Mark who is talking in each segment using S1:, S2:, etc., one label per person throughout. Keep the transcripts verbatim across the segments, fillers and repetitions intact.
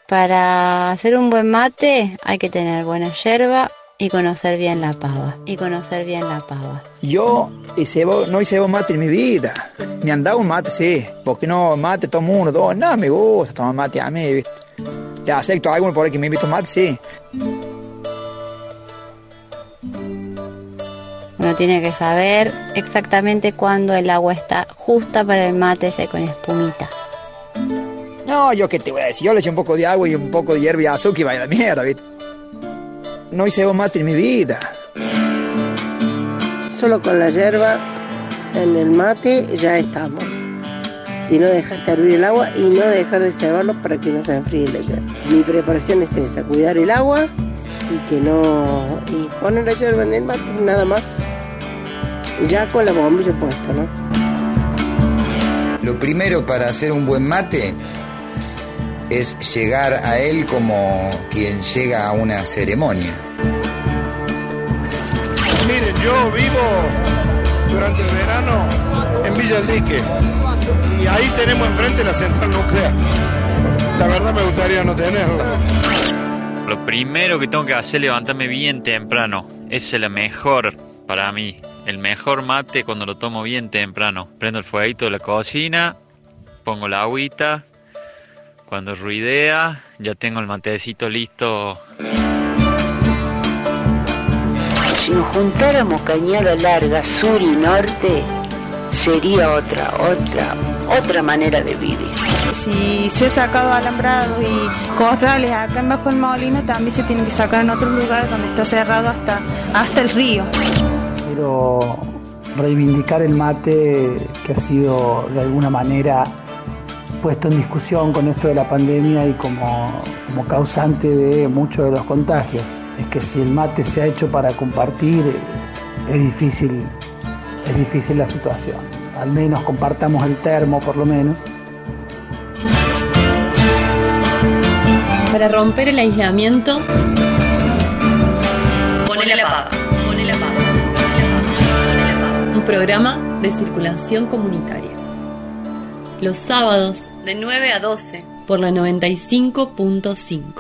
S1: Para hacer un buen mate hay que tener buena yerba y conocer bien la pava. Y conocer bien la pava.
S2: Yo hice, no hice un mate en mi vida. Me han dado un mate, sí. Porque no, mate todo uno, dos. No, me gusta tomar mate a mí. Le acepto a alguno por ahí que me invita un mate, sí.
S1: Uno tiene que saber exactamente cuándo el agua está justa para el mate ese con espumita.
S2: No, yo qué te voy a decir. Yo le eché un poco de agua y un poco de hierba y azúcar y vaya la mierda, ¿viste? No hice un mate en mi vida.
S3: Solo con la yerba en el mate ya estamos. Si no, dejaste hervir el agua y no dejar de cebarlo para que no se enfríe la yerba. Mi preparación es esa, cuidar el agua y que no... y poner la yerba en el mate, nada más. Ya con la bombilla puesta, ¿no?
S4: Lo primero para hacer un buen mate es llegar a él como quien llega a una ceremonia.
S5: Miren, yo vivo durante el verano en Villa del Dique y ahí tenemos enfrente la central nuclear. La verdad me gustaría no tenerla.
S6: Lo primero que tengo que hacer es levantarme bien temprano. Esa es la mejor para mí. El mejor mate cuando lo tomo bien temprano. Prendo el fueguito de la cocina, pongo la agüita. Cuando ruidea, ya tengo el matecito listo.
S7: Si nos juntáramos cañada larga, sur y norte, sería otra, otra, otra manera de vivir.
S8: Si se ha sacado alambrados y corrales acá en Bajo el Molino, también se tienen que sacar en otros lugares donde está cerrado hasta, hasta el río.
S9: Quiero reivindicar el mate que ha sido de alguna manera puesto en discusión con esto de la pandemia y como, como causante de muchos de los contagios. Es que si el mate se ha hecho para compartir, es difícil, es difícil la situación. Al menos compartamos el termo, por lo menos.
S10: Para romper el aislamiento, ponele la pava, ponele la pava, ponele la pava. Un programa de circulación comunitaria. Los sábados de nueve a doce por la noventa y cinco punto cinco.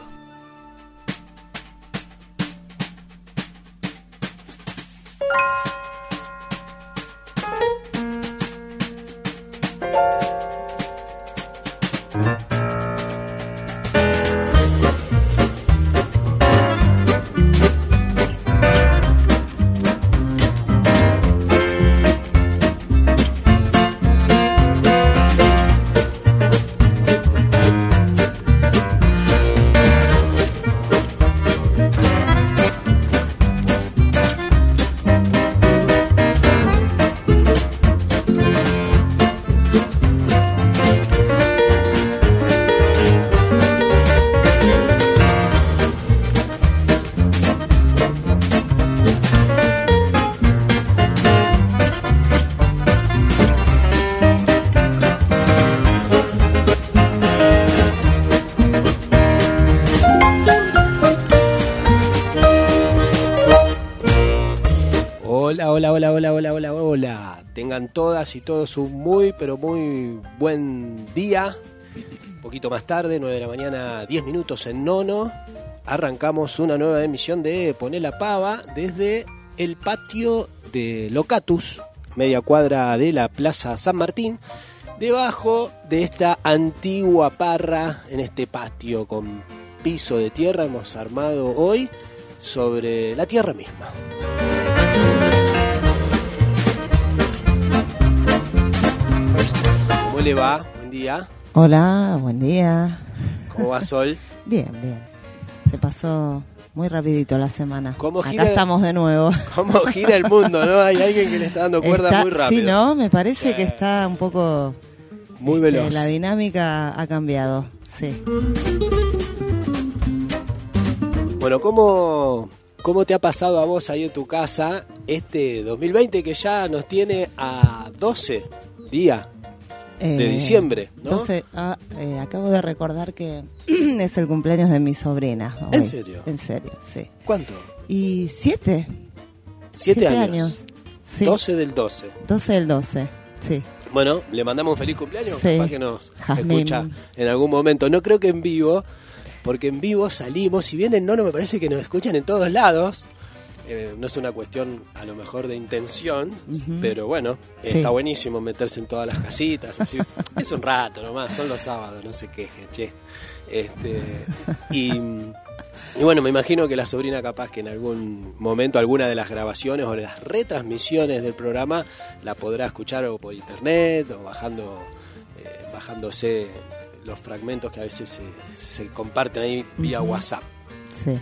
S11: Hola, hola, hola, hola, hola, hola, hola. Tengan todas y todos un muy, pero muy buen día. Un poquito más tarde, nueve de la mañana, diez minutos en Nono. Arrancamos una nueva emisión de Poné la Pava desde el patio de Locatus, media cuadra de la Plaza San Martín, debajo de esta antigua parra en este patio con piso de tierra. Hemos armado hoy sobre la tierra misma. ¿Cómo le va? Buen día.
S12: Hola, buen día.
S11: ¿Cómo va, Sol?
S12: Bien, bien. Se pasó muy rapidito la semana.
S11: ¿Cómo
S12: Acá
S11: gira,
S12: estamos de nuevo.
S11: ¿Cómo gira el mundo, no? Hay alguien que le está dando cuerda
S12: está,
S11: muy rápido.
S12: Sí, ¿no? Me parece
S11: sí.
S12: que está un poco...
S11: Muy
S12: este,
S11: veloz.
S12: La dinámica ha cambiado, sí.
S11: Bueno, ¿cómo, ¿cómo te ha pasado a vos ahí en tu casa este dos mil veinte que ya nos tiene a doce días
S12: eh,
S11: de diciembre, ¿no?
S12: doce, ah, eh, acabo de recordar que es el cumpleaños de mi sobrina. Hoy.
S11: ¿En serio?
S12: En serio, sí.
S11: ¿Cuánto?
S12: Y siete.
S11: Siete,
S12: siete
S11: años.
S12: años. Sí.
S11: doce del doce.
S12: doce del doce, sí.
S11: Bueno, le mandamos un feliz cumpleaños,
S12: sí.
S11: Capaz que nos
S12: Jazmín.
S11: escucha en algún momento. No creo que en vivo, porque en vivo salimos, si bien en Nono me parece que nos escuchan en todos lados, eh, no es una cuestión a lo mejor de intención, uh-huh. pero bueno, sí. está buenísimo meterse en todas las casitas, así, es un rato nomás, son los sábados, no se quejen, che. Este, y, y bueno, me imagino que la sobrina capaz que en algún momento alguna de las grabaciones o de las retransmisiones del programa la podrá escuchar o por internet o bajando eh, bajándose los fragmentos que a veces se, se comparten ahí vía uh-huh. WhatsApp.
S12: Sí.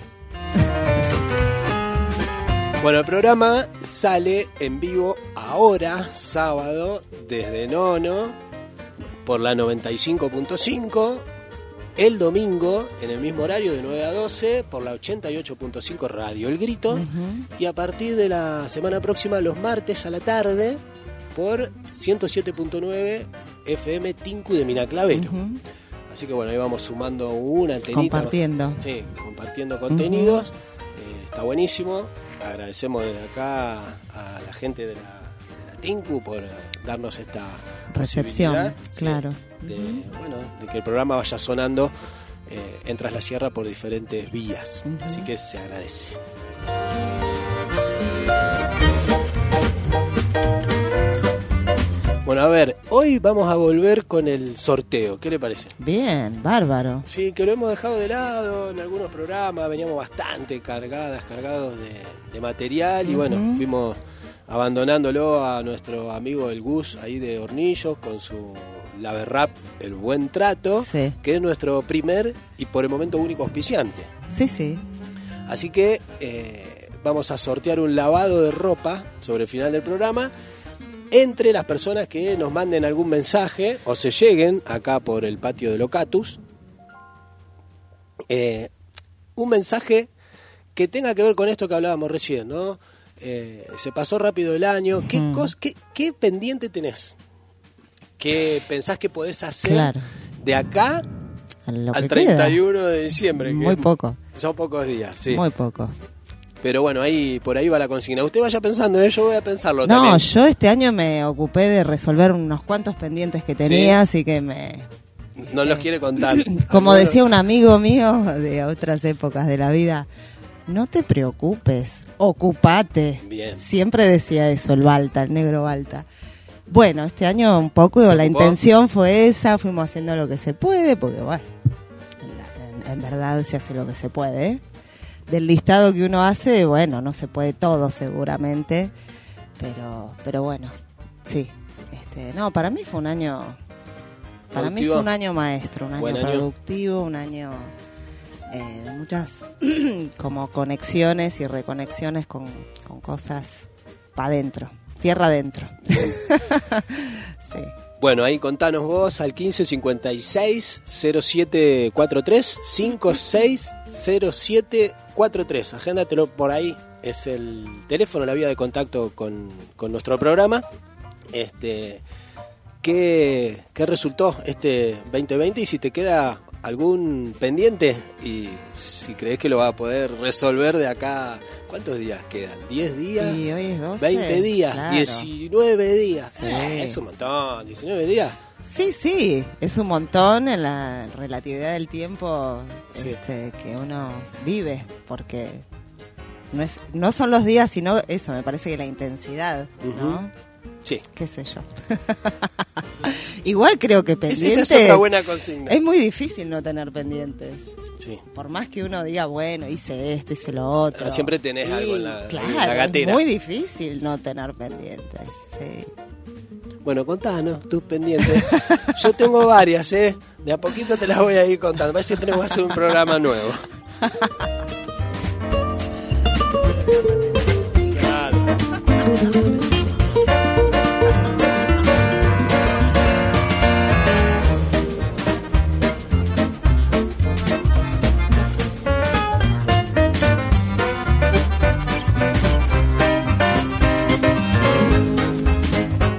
S11: Bueno, el programa sale en vivo ahora, sábado, desde Nono, por la noventa y cinco punto cinco. El domingo, en el mismo horario, de nueve a doce, por la ochenta y ocho punto cinco Radio El Grito. Uh-huh. Y a partir de la semana próxima, los martes a la tarde, por ciento siete punto nueve F M Tinku de Minaclavero. Uh-huh. Así que bueno, ahí vamos sumando una antenita.
S12: Compartiendo.
S11: Más. Sí, compartiendo contenidos. Uh-huh. Eh, está buenísimo. Agradecemos desde acá a la gente de la, de la Tinku por darnos esta
S12: recepción, claro.
S11: Sí, de, bueno, de que el programa vaya sonando eh, en Tras la Sierra por diferentes vías. Uh-huh. Así que se agradece. Bueno, a ver, hoy vamos a volver con el sorteo. ¿Qué le parece?
S12: Bien, bárbaro.
S11: Sí, que lo hemos dejado de lado en algunos programas. Veníamos bastante cargadas, cargados de, de material. Uh-huh. Y bueno, fuimos abandonándolo a nuestro amigo el Gus ahí de Hornillos con su Lave Rap, El Buen Trato,
S12: sí.
S11: que es nuestro primer y por el momento único auspiciante.
S12: Sí, sí.
S11: Así que eh, vamos a sortear un lavado de ropa sobre el final del programa entre las personas que nos manden algún mensaje o se lleguen acá por el patio de Locatus. Eh, un mensaje que tenga que ver con esto que hablábamos recién, ¿no? Eh, se pasó rápido el año. ¿Qué, mm. cos, qué, qué pendiente tenés? ¿Qué pensás que podés hacer claro. de acá al treinta y uno de diciembre?
S12: Muy
S11: que
S12: poco.
S11: Son pocos días, sí.
S12: Muy poco.
S11: Pero bueno, ahí por ahí va la consigna. Usted vaya pensando, ¿eh? Yo voy a pensarlo
S12: no,
S11: también.
S12: No, yo este año me ocupé de resolver unos cuantos pendientes que tenía, ¿sí? Así que me...
S11: No eh, los quiere contar.
S12: Como decía un amigo mío de otras épocas de la vida... No te preocupes, ocupate.
S11: Bien.
S12: Siempre decía eso el Balta, el negro Balta. Bueno, este año un poco la ocupó? intención fue esa, fuimos haciendo lo que se puede, porque bueno, en, en verdad se hace lo que se puede. ¿eh? Del listado que uno hace, bueno, no se puede todo seguramente, pero pero bueno, sí. Este, no, para mí fue un año, para ¿Productivo? mí fue un año maestro, un año Buen productivo, año. un año... Eh, de muchas como conexiones y reconexiones con, con cosas para adentro, tierra adentro. Sí.
S11: Bueno, ahí contanos vos al quince cincuenta y seis cero siete cuarenta y tres, cincuenta y seis cero siete cuarenta y tres. Agéndatelo por ahí, es el teléfono, la vía de contacto con, con nuestro programa. Este, ¿qué, ¿Qué resultó este veinte veinte? Y si te queda algún pendiente y si crees que lo va a poder resolver de acá, ¿cuántos días quedan? ¿diez días?
S12: Y hoy es doce.
S11: veinte días,
S12: claro.
S11: diecinueve días.
S12: Sí.
S11: Eh, es un montón, diecinueve días.
S12: Sí, sí, es un montón en la relatividad del tiempo
S11: sí.
S12: este, que uno vive, porque no es no son los días, sino eso, me parece que la intensidad, uh-huh. ¿no?
S11: Sí.
S12: Qué sé yo. Igual creo que pendientes...
S11: Esa es otra buena consigna.
S12: Es muy difícil no tener pendientes.
S11: Sí.
S12: Por más que uno diga, bueno, hice esto, hice lo otro.
S11: Siempre tenés
S12: y,
S11: algo en la,
S12: claro,
S11: en la gatera.
S12: Es muy difícil no tener pendientes, sí.
S11: Bueno, contanos tus pendientes. Yo tengo varias, ¿eh? De a poquito te las voy a ir contando. A ver si tenemos que hacer un programa nuevo. Claro.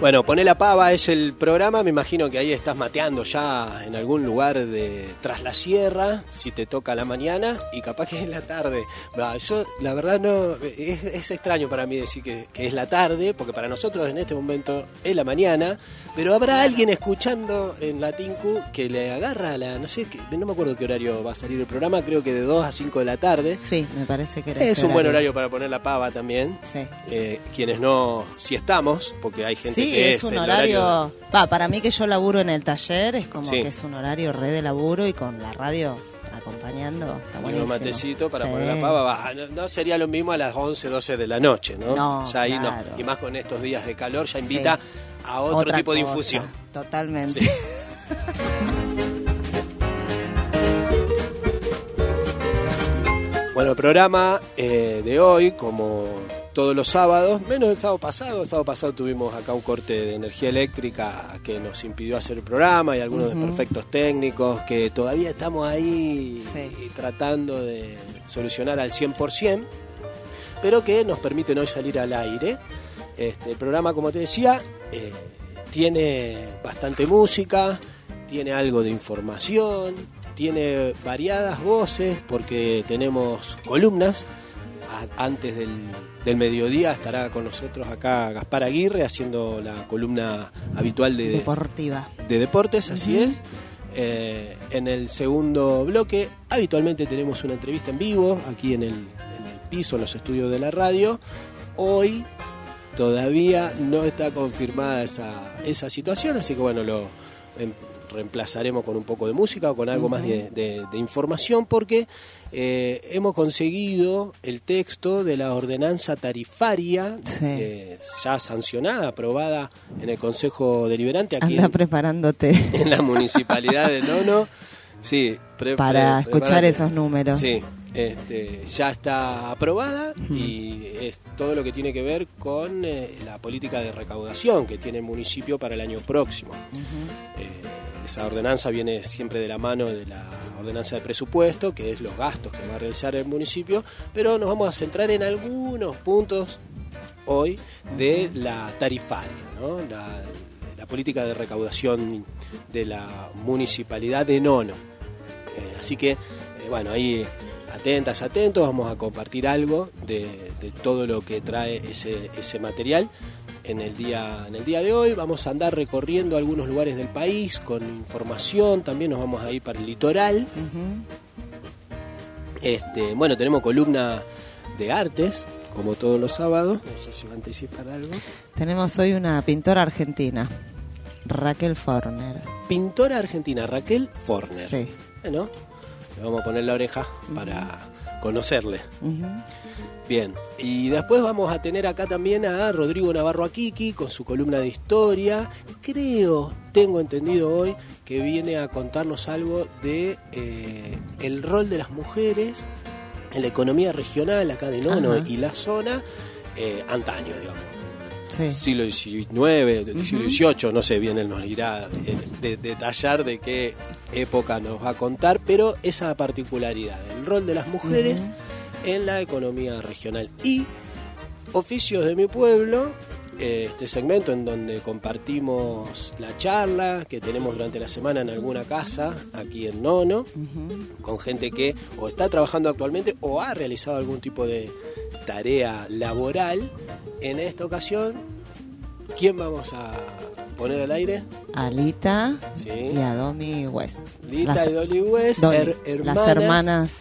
S11: Bueno, Poné la Pava es el programa, me imagino que ahí estás mateando ya en algún lugar de tras la sierra, si te toca la mañana, y capaz que es la tarde. Bah, yo, la verdad, no es, es extraño para mí decir que, que es la tarde, porque para nosotros en este momento es la mañana, pero habrá alguien escuchando en la Tinku que le agarra la, no sé, que, no me acuerdo qué horario va a salir el programa, creo que de dos a cinco de la tarde.
S12: Sí, me parece que era
S11: Es
S12: ese
S11: un buen
S12: horario.
S11: horario para poner la pava también.
S12: Sí.
S11: Eh, quienes no, si estamos, porque hay gente
S12: Sí,
S11: que
S12: es
S11: es
S12: un
S11: el
S12: horario... Va, para mí que yo laburo en el taller, es como
S11: Sí.
S12: que es un horario re de laburo y con la radio acompañando. Está
S11: Y
S12: buenísimo.
S11: un matecito para
S12: Sí.
S11: poner la pava. Va, no, no sería lo mismo a las once, doce de la noche, ¿no?
S12: No,
S11: ya ahí
S12: claro.
S11: no. Y más con estos días de calor, ya invita
S12: Sí.
S11: a otro
S12: Otra
S11: tipo de
S12: cosa,
S11: infusión.
S12: Totalmente.
S11: Sí. Bueno, el programa eh, de hoy, como todos los sábados, menos el sábado pasado, el sábado pasado tuvimos acá un corte de energía eléctrica que nos impidió hacer el programa y algunos
S12: Ujú.
S11: desperfectos técnicos que todavía estamos ahí
S12: Sí.
S11: tratando de solucionar al cien por ciento, pero que nos permiten hoy salir al aire. Este, el programa, como te decía, eh, tiene bastante música, tiene algo de información, tiene variadas voces porque tenemos columnas. A- antes del, del mediodía estará con nosotros acá Gaspar Aguirre haciendo la columna habitual de,
S12: Deportiva.
S11: de deportes, así
S12: Ujú.
S11: es. Eh, en el segundo bloque habitualmente tenemos una entrevista en vivo aquí en el, en el piso, en los estudios de la radio. Hoy todavía no está confirmada esa, esa situación, así que bueno, lo em, reemplazaremos con un poco de música o con algo
S12: Ujú.
S11: más de, de- de información, porque eh, hemos conseguido el texto de la ordenanza tarifaria
S12: Sí.
S11: eh, ya sancionada, aprobada en el Consejo Deliberante aquí
S12: Anda
S11: en,
S12: preparándote
S11: en la municipalidad de Nono. Sí, pre-
S12: para
S11: pre-
S12: escuchar
S11: prepárate.
S12: esos números.
S11: Sí, este, ya está aprobada y es todo lo que tiene que ver con eh, la política de recaudación que tiene el municipio para el año próximo. Eh, esa ordenanza viene siempre de la mano de la ordenanza de presupuesto, que es los gastos que va a realizar el municipio, pero nos vamos a centrar en algunos puntos hoy de la tarifaria, ¿no? la, la política de recaudación de la municipalidad de Nono. Eh, así que, eh, bueno, ahí atentas, atentos, vamos a compartir algo de, de todo lo que trae ese, ese material. En el, día, en el día de hoy vamos a andar recorriendo algunos lugares del país con información, también nos vamos a ir para el litoral.
S12: Ujú.
S11: Este, bueno, tenemos columna de artes, como todos los sábados. No sé si va a anticipar algo.
S12: Tenemos hoy una pintora argentina, Raquel Forner.
S11: Pintora argentina, Raquel Forner.
S12: Sí.
S11: Bueno, le vamos a poner la oreja para conocerle.
S12: Ujú.
S11: Bien, y después vamos a tener acá también a Rodrigo Navarro Aquiki con su columna de historia. Creo, tengo entendido hoy, que viene a contarnos algo de eh, el rol de las mujeres en la economía regional acá de Nono
S12: Ajá.
S11: y la zona, eh, antaño, digamos.
S12: Sí.
S11: Siglo diecinueve, siglo
S12: Ujú.
S11: dieciocho, no sé bien, él nos irá eh, de, detallar de qué época nos va a contar, pero esa particularidad, el rol de las mujeres
S12: Ujú.
S11: en la economía regional. Y Oficios de mi pueblo, eh, este segmento en donde compartimos la charla que tenemos durante la semana en alguna casa aquí en Nono,
S12: Ujú.
S11: con gente que o está trabajando actualmente o ha realizado algún tipo de tarea laboral. En esta ocasión, ¿quién vamos a poner al aire?
S12: Alita
S11: Sí.
S12: y a Domi West.
S11: Lita
S12: Las-
S11: y Dolly West,
S12: Dolly,
S11: her- hermanas.
S12: Las hermanas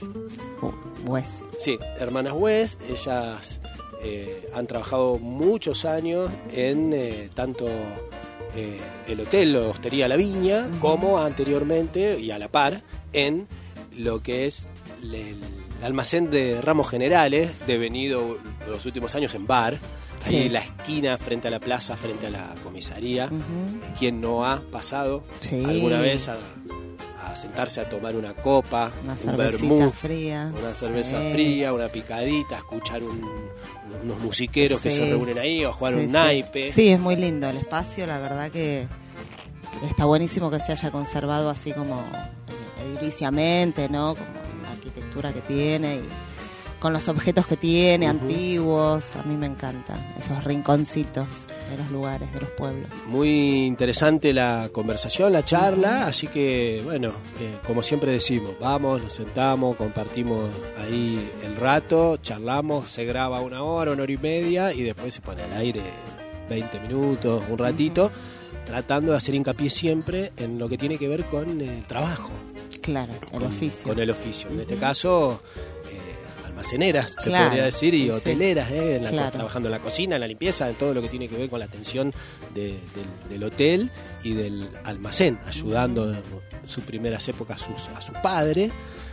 S12: West.
S11: Sí, hermanas West, ellas eh, han trabajado muchos años en eh, tanto eh, el hotel o hostería La Viña,
S12: Ujú.
S11: como anteriormente y a la par en lo que es le- el almacén de ramos generales, devenido los últimos años en bar,
S12: Sí.
S11: ahí en la esquina frente a la plaza, frente a la comisaría.
S12: Ujú.
S11: ¿Quién no ha pasado
S12: Sí.
S11: alguna vez a, a sentarse a tomar una copa,
S12: Una
S11: un
S12: cervecita
S11: vermut,
S12: fría.
S11: una cerveza
S12: Sí.
S11: fría, una picadita, escuchar un- unos musiqueros que
S12: Sí.
S11: se reúnen ahí o jugar
S12: Sí,
S11: un
S12: sí.
S11: naipe?
S12: Sí, es muy lindo el espacio, la verdad que está buenísimo que se haya conservado así como eh, ediliciamente, ¿no? Como la arquitectura que tiene y con los objetos que tiene,
S11: Uh-huh.
S12: antiguos. A mí me encantan esos rinconcitos de los lugares, de los pueblos.
S11: Muy interesante la conversación, la charla, así que, bueno, eh, como siempre decimos, vamos, nos sentamos, compartimos ahí el rato, charlamos, se graba una hora, una hora y media y después se pone al aire veinte minutos, un ratito, tratando de hacer hincapié siempre en lo que tiene que ver con el trabajo.
S12: Claro, el
S11: con,
S12: oficio.
S11: Con el oficio. En este caso, eh, almaceneras, se
S12: Claro,
S11: podría decir, y
S12: sí.
S11: hoteleras, eh, en la,
S12: Claro.
S11: trabajando en la cocina, en la limpieza, en todo lo que tiene que ver con la atención de- del, del hotel y del almacén, ayudando en sus primeras épocas a, sus- a su padre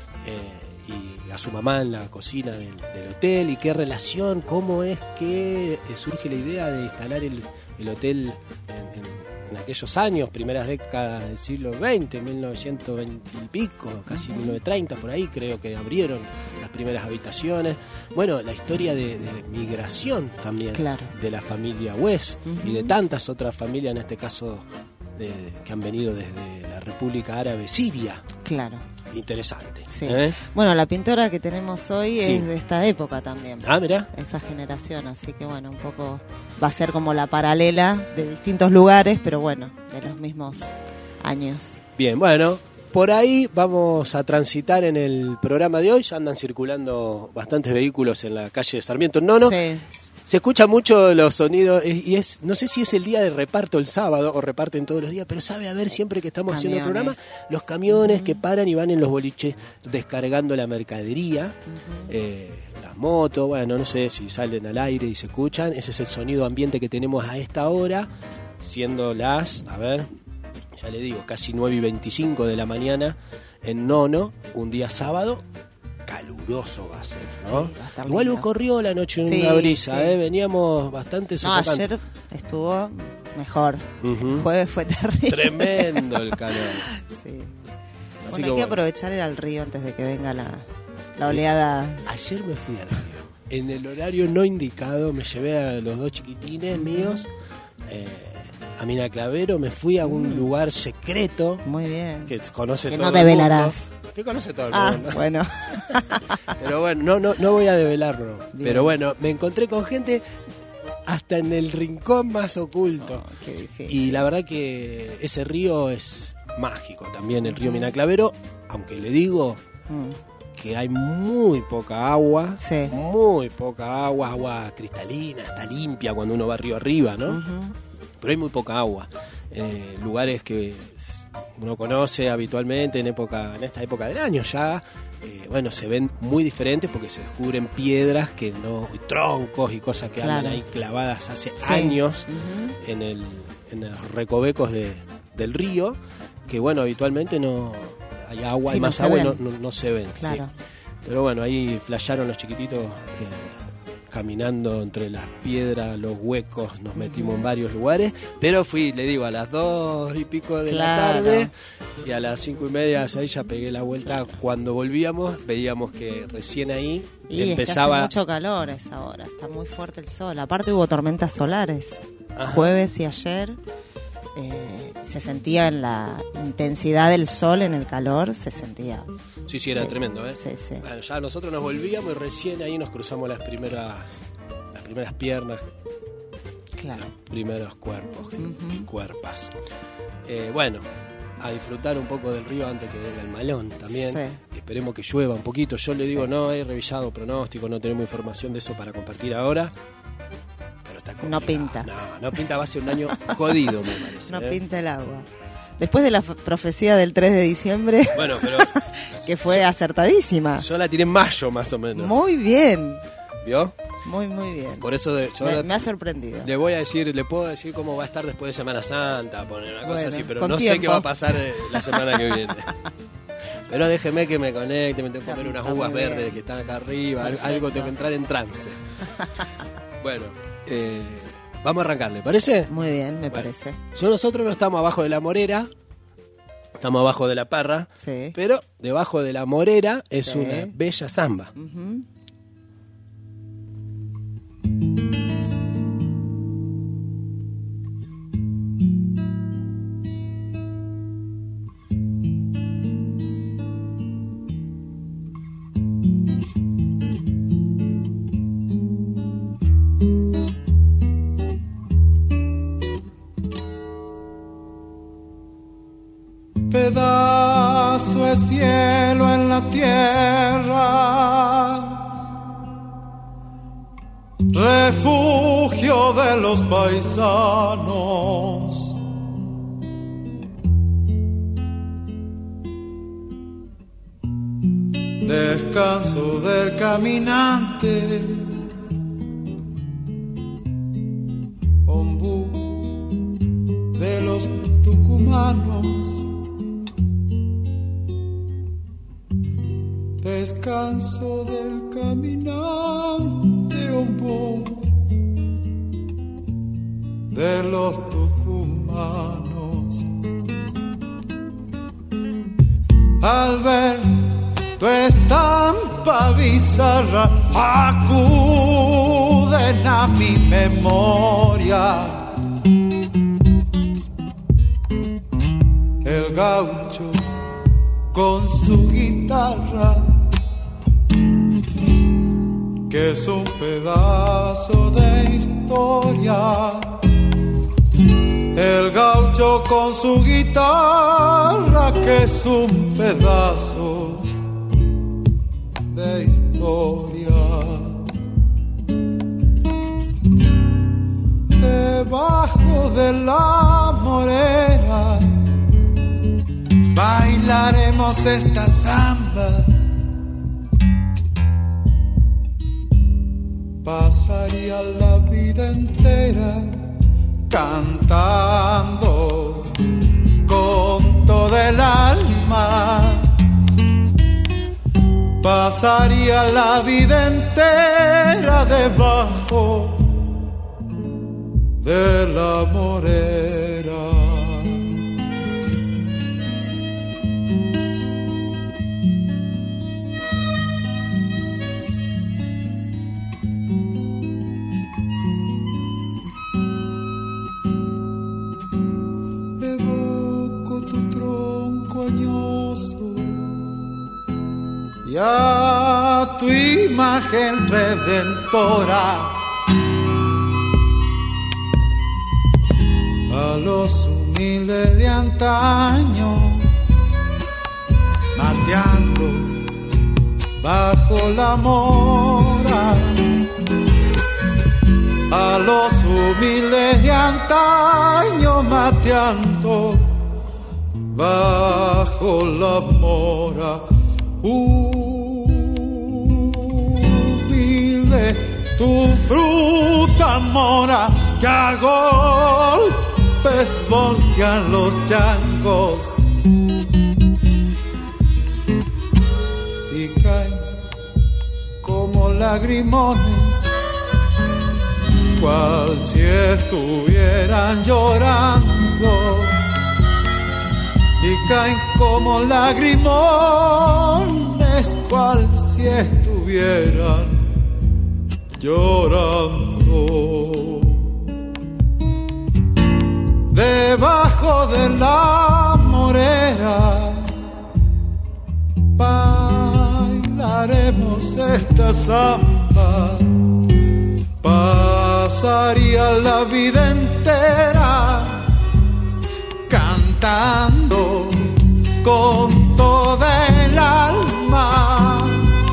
S11: eh, y a su mamá en la cocina del, del hotel, y qué relación, cómo es que eh, surge la idea de instalar el, el hotel en, en en aquellos años, primeras décadas del siglo veinte, mil novecientos veinte y pico, casi mil novecientos treinta, por ahí creo que abrieron las primeras habitaciones. Bueno, la historia de, de migración también
S12: Claro.
S11: de la familia West
S12: Ujú.
S11: y de tantas otras familias, en este caso de- que han venido desde la República Árabe Siria.
S12: Claro.
S11: Interesante.
S12: Sí.
S11: ¿eh?
S12: Bueno, la pintora que tenemos hoy
S11: Sí.
S12: es de esta época también.
S11: Ah, mirá.
S12: Esa generación, así que bueno, un poco va a ser como la paralela de distintos lugares, pero bueno, de los mismos años.
S11: Bien, bueno, por ahí vamos a transitar en el programa de hoy. Ya andan circulando bastantes vehículos en la calle de Sarmiento en Nono.
S12: Sí.
S11: Se escucha mucho los sonidos eh, y es, no sé si es el día de reparto el sábado o reparten todos los días, pero sabe a ver siempre que estamos haciendo el
S12: Camiones.
S11: programa, los camiones que paran y van en los boliches descargando la mercadería, eh, las motos, bueno, no sé si salen al aire y se escuchan. Ese es el sonido ambiente que tenemos a esta hora, siendo las, a ver, ya le digo, casi nueve y veinticinco de la mañana en Nono, un día sábado. Caluroso va a ser, ¿no?
S12: Sí, va a estar
S11: Igual
S12: lindo.
S11: corrió la noche
S12: Sí,
S11: una brisa,
S12: sí.
S11: ¿eh? Veníamos bastante
S12: No,
S11: sofocantes.
S12: ayer estuvo mejor.
S11: Ujú.
S12: Jueves fue terrible.
S11: Tremendo el calor.
S12: Sí.
S11: Así
S12: Bueno,
S11: que
S12: hay que
S11: bueno.
S12: aprovechar ir al río antes de que venga la, la oleada.
S11: Ayer me fui al río. En el horario no indicado me llevé a los dos chiquitines míos, eh, a Mina Clavero, me fui a un lugar secreto.
S12: Muy bien.
S11: Que conoce
S12: Que
S11: todo
S12: no
S11: el
S12: develarás.
S11: mundo. Que conoce todo el
S12: Ah,
S11: mundo.
S12: bueno.
S11: Pero bueno, no, no, no voy a develarlo.
S12: Bien.
S11: Pero bueno, me encontré con gente hasta en el rincón más oculto.
S12: Oh, qué difícil.
S11: Y la verdad que ese río es mágico también, el río Mina Clavero, aunque le digo
S12: Mm.
S11: que hay muy poca agua,
S12: Sí.
S11: muy poca agua, agua cristalina, está limpia cuando uno va río arriba, ¿no?
S12: Ujú.
S11: Pero hay muy poca agua. Eh, lugares que uno conoce habitualmente en época, en esta época del año ya, eh, bueno, se ven muy diferentes porque se descubren piedras que no, y troncos y cosas que
S12: Claro.
S11: andan ahí clavadas hace
S12: Sí.
S11: años
S12: Ujú.
S11: en el, en los recovecos de, del río, que bueno, habitualmente no hay agua,
S12: Sí,
S11: hay
S12: no
S11: más
S12: se
S11: agua y
S12: ven.
S11: no, no, no se ven. sí.
S12: Claro.
S11: Pero bueno, ahí flashearon los chiquititos eh, caminando entre las piedras, los huecos, nos metimos en varios lugares, pero fui, le digo, a las dos y pico de
S12: Claro.
S11: la tarde y a las cinco y media, seis ya pegué la vuelta. Cuando volvíamos veíamos que recién ahí
S12: Y
S11: empezaba...
S12: es que hace mucho calor a esa hora, está muy fuerte el sol. Aparte hubo tormentas solares,
S11: Ajá.
S12: jueves y ayer. Eh, se sentía en la intensidad del sol, en el calor, se sentía.
S11: Sí, sí, era
S12: Sí.
S11: tremendo, ¿eh?
S12: Sí, sí.
S11: Bueno, ya nosotros nos volvíamos y recién ahí nos cruzamos las primeras las primeras piernas,
S12: Claro.
S11: los primeros cuerpos y
S12: Ujú.
S11: cuerpas. Eh, bueno, a disfrutar un poco del río antes que venga el malón también.
S12: Sí.
S11: Esperemos que llueva un poquito. Yo le digo,
S12: Sí.
S11: no he revisado pronóstico, no tenemos información de eso para compartir ahora. Pero está
S12: No
S11: complicado.
S12: pinta.
S11: No, no pinta, va a ser un año jodido, me parece.
S12: No
S11: ¿eh?
S12: pinta el agua. Después de la f- profecía del tres de diciembre,
S11: Bueno, pero
S12: que fue acertadísima.
S11: yo la tiré en mayo más o menos.
S12: Muy bien,
S11: ¿Vio?
S12: muy, muy bien.
S11: Por eso de- yo
S12: Me,
S11: la-
S12: me ha sorprendido.
S11: le voy a decir, le puedo decir cómo va a estar después de Semana Santa, poner una cosa
S12: Bueno,
S11: así, pero
S12: con
S11: no sé
S12: tiempo.
S11: qué va a pasar eh, la semana que viene. Pero déjeme que me conecte, me tengo que comer unas
S12: Está muy
S11: uvas
S12: bien.
S11: verdes que están acá arriba, al-
S12: Perfecto.
S11: algo tengo que entrar en trance. Bueno, eh, vamos a arrancar, ¿le parece?
S12: Muy bien, me
S11: Bueno.
S12: parece.
S11: Yo nosotros no estamos abajo de la morera, estamos abajo de la parra,
S12: Sí.
S11: pero debajo de la morera es
S12: Sí.
S11: una bella zamba.
S12: Ujú.
S13: cielo en la tierra, refugio de los paisanos. Descanso del caminante, ombú de los tucumanos. Descanso del caminante, ombú de los tucumanos. Al ver tu estampa bizarra, acuden a mi memoria el gaucho con su guitarra, que es un pedazo de historia. El gaucho con su guitarra, que es un pedazo de historia. Debajo de la morera bailaremos esta samba. Pasaría la vida entera cantando con todo el alma. Pasaría la vida entera debajo de la morera. Y a tu imagen redentora, a los humildes de antaño, mateando bajo la mora. A los humildes de antaño, mateando bajo la mora. Humilde tu fruta mora, que a golpes voltean los changos y caen como lagrimones, cual si estuvieran llorando. Y caen como lagrimones, cual si estuvieran llorando. Debajo de la morera bailaremos esta samba. Pasaría la vida entera cantando con toda el alma.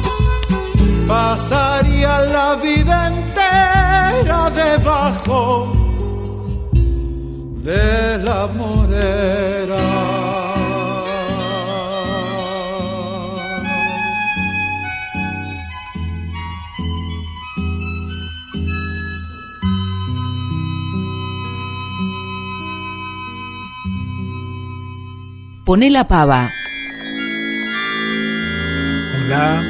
S13: Pasaría la vida entera debajo de la morera.
S14: Poné la pava.
S15: Hola.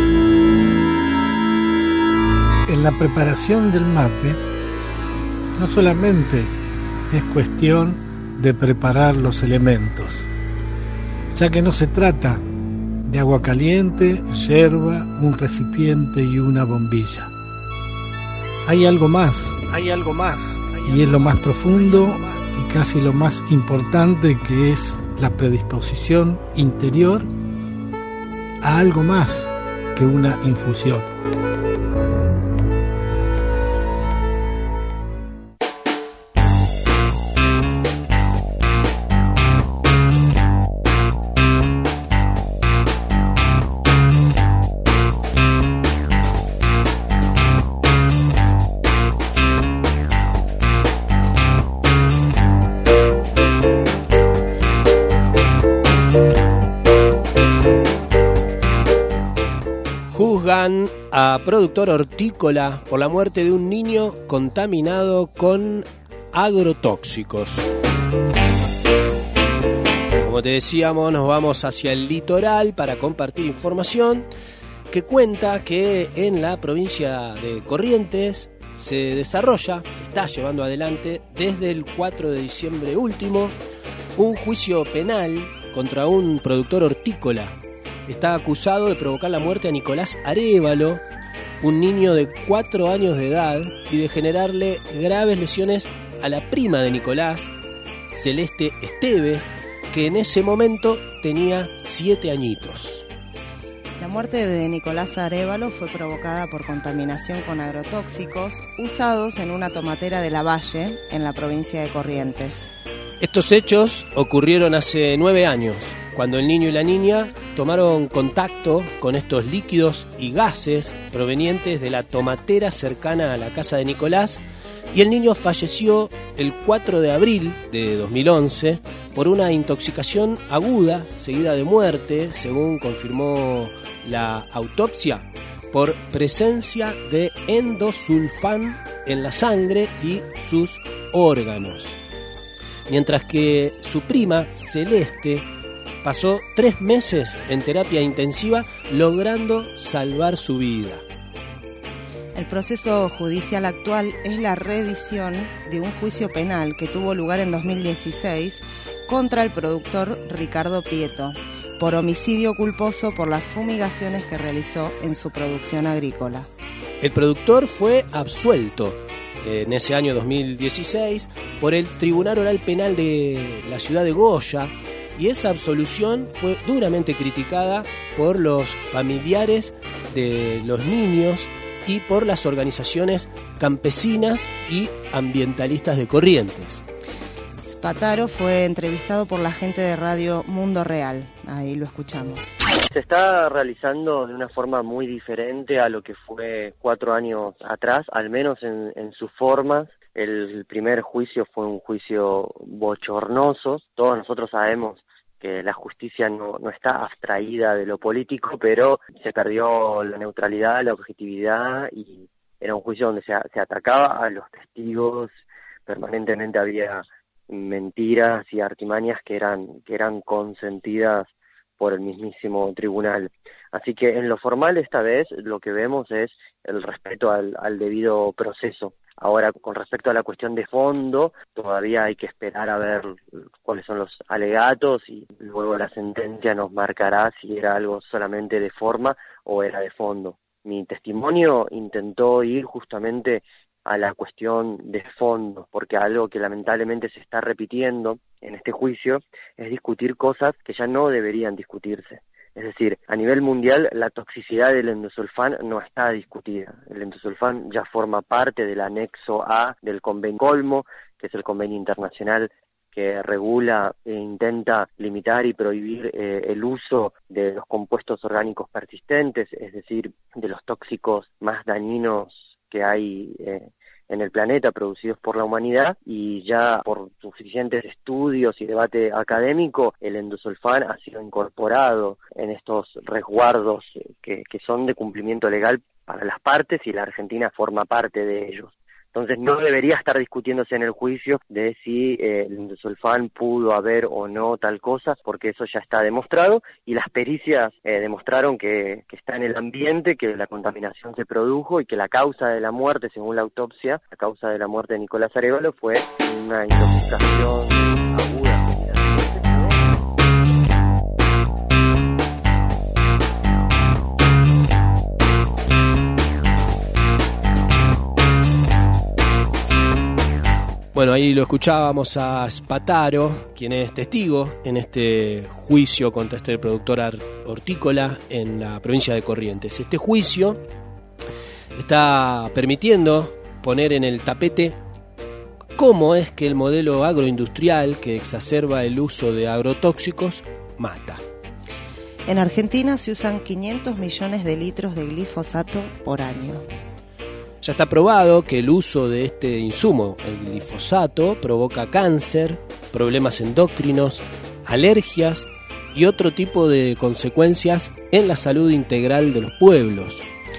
S15: En la preparación del mate, no solamente es cuestión de preparar los elementos, ya que no se trata de agua caliente, yerba, un recipiente y una bombilla. Hay algo más, hay algo más, y es lo más profundo y casi lo más importante, que es la predisposición interior a algo más que una infusión.
S11: investigación a productor hortícola por la muerte de un niño contaminado con agrotóxicos. Como te decíamos, nos vamos hacia el litoral para compartir información que cuenta que en la provincia de Corrientes se desarrolla, se está llevando adelante desde el cuatro de diciembre último, un juicio penal contra un productor hortícola. Está acusado de provocar la muerte a Nicolás Arévalo, un niño de cuatro años de edad, y de generarle graves lesiones a la prima de Nicolás, Celeste Esteves, que en ese momento tenía siete añitos.
S12: La muerte de Nicolás Arévalo fue provocada por contaminación con agrotóxicos usados en una tomatera de Lavalle, en la provincia de Corrientes.
S11: Estos hechos ocurrieron hace nueve años, cuando el niño y la niña tomaron contacto con estos líquidos y gases provenientes de la tomatera cercana a la casa de Nicolás, y el niño falleció el cuatro de abril de dos mil once por una intoxicación aguda seguida de muerte, según confirmó la autopsia, por presencia de endosulfán en la sangre y sus órganos. Mientras que su prima, Celeste, pasó tres meses en terapia intensiva, logrando salvar su vida.
S12: El proceso judicial actual es la reedición de un juicio penal que tuvo lugar en dos mil dieciséis contra el productor Ricardo Prieto por homicidio culposo por las fumigaciones que realizó en su producción agrícola.
S11: El productor fue absuelto en ese año dos mil dieciséis por el Tribunal Oral Penal de la ciudad de Goya, y esa absolución fue duramente criticada por los familiares de los niños y por las organizaciones campesinas y ambientalistas de Corrientes.
S12: Spataro fue entrevistado por la gente de Radio Mundo Real. Ahí lo escuchamos.
S14: Se está realizando de una forma muy diferente a lo que fue cuatro años atrás, al menos en, en sus formas. El primer juicio fue un juicio bochornoso. Todos nosotros sabemos que la justicia no, no está abstraída de lo político, pero se perdió la neutralidad, la objetividad, y era un juicio donde se, se atacaba a los testigos. Permanentemente había mentiras y artimañas que eran, que eran consentidas por el mismísimo tribunal. Así que en lo formal esta vez lo que vemos es el respeto al, al debido proceso. Ahora, con respecto a la cuestión de fondo, todavía hay que esperar a ver cuáles son los alegatos, y luego la sentencia nos marcará si era algo solamente de forma o era de fondo. Mi testimonio intentó ir justamente a la cuestión de fondo, porque algo que lamentablemente se está repitiendo en este juicio es discutir cosas que ya no deberían discutirse. Es decir, a nivel mundial la toxicidad del endosulfán no está discutida. El endosulfán ya forma parte del anexo A del Convenio Colmo, que es el convenio internacional que regula e intenta limitar y prohibir eh, el uso de los compuestos orgánicos persistentes, es decir, de los tóxicos más dañinos que hay eh, en el planeta, producidos por la humanidad, y ya por suficientes estudios y debate académico, el endosulfán ha sido incorporado en estos resguardos que, que son de cumplimiento legal para las partes, y la Argentina forma parte de ellos. Entonces no debería estar discutiéndose en el juicio de si eh, el endosulfán pudo haber o no tal cosa, porque eso ya está demostrado, y las pericias eh, demostraron que, que está en el ambiente, que la contaminación se produjo, y que la causa de la muerte, según la autopsia, la causa de la muerte de Nicolás Arévalo fue una intoxicación aguda.
S11: Bueno, ahí lo escuchábamos a Spataro, quien es testigo en este juicio contra este productor hortícola en la provincia de Corrientes. Este juicio está permitiendo poner en el tapete cómo es que el modelo agroindustrial que exacerba el uso de agrotóxicos mata.
S12: En Argentina se usan quinientos millones de litros de glifosato por año.
S11: Ya está probado que el uso de este insumo, el glifosato, provoca cáncer, problemas endocrinos, alergias y otro tipo de consecuencias en la salud integral de los pueblos.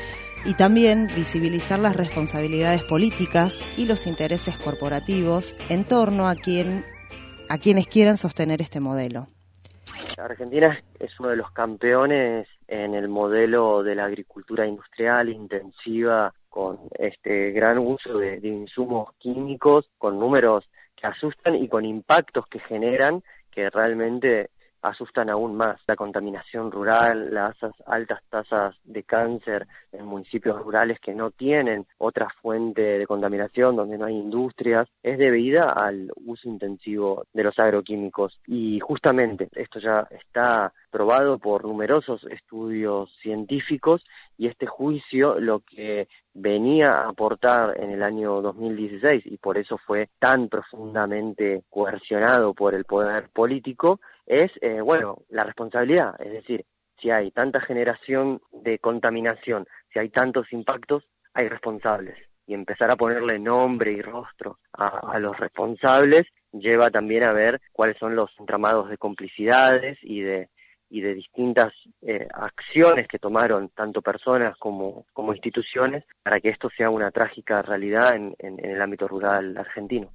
S12: y también visibilizar las responsabilidades políticas y los intereses corporativos en torno a quien a quienes quieran sostener este modelo.
S14: Argentina es uno de los campeones en el modelo de la agricultura industrial intensiva, con este gran uso de, de insumos químicos, con números que asustan y con impactos que generan que realmente asustan aún más. La contaminación rural, las altas tasas de cáncer en municipios rurales que no tienen otra fuente de contaminación, donde no hay industrias, es debida al uso intensivo de los agroquímicos. Y justamente esto ya está probado por numerosos estudios científicos, y este juicio lo que venía a aportar en el año dos mil dieciséis, y por eso fue tan profundamente coercionado por el poder político, es, eh, bueno, la responsabilidad. Es decir, si hay tanta generación de contaminación, si hay tantos impactos, hay responsables. Y empezar a ponerle nombre y rostro a, a los responsables lleva también a ver cuáles son los entramados de complicidades y de y de distintas eh, acciones que tomaron tanto personas como, como instituciones para que esto sea una trágica realidad en, en, en el ámbito rural argentino.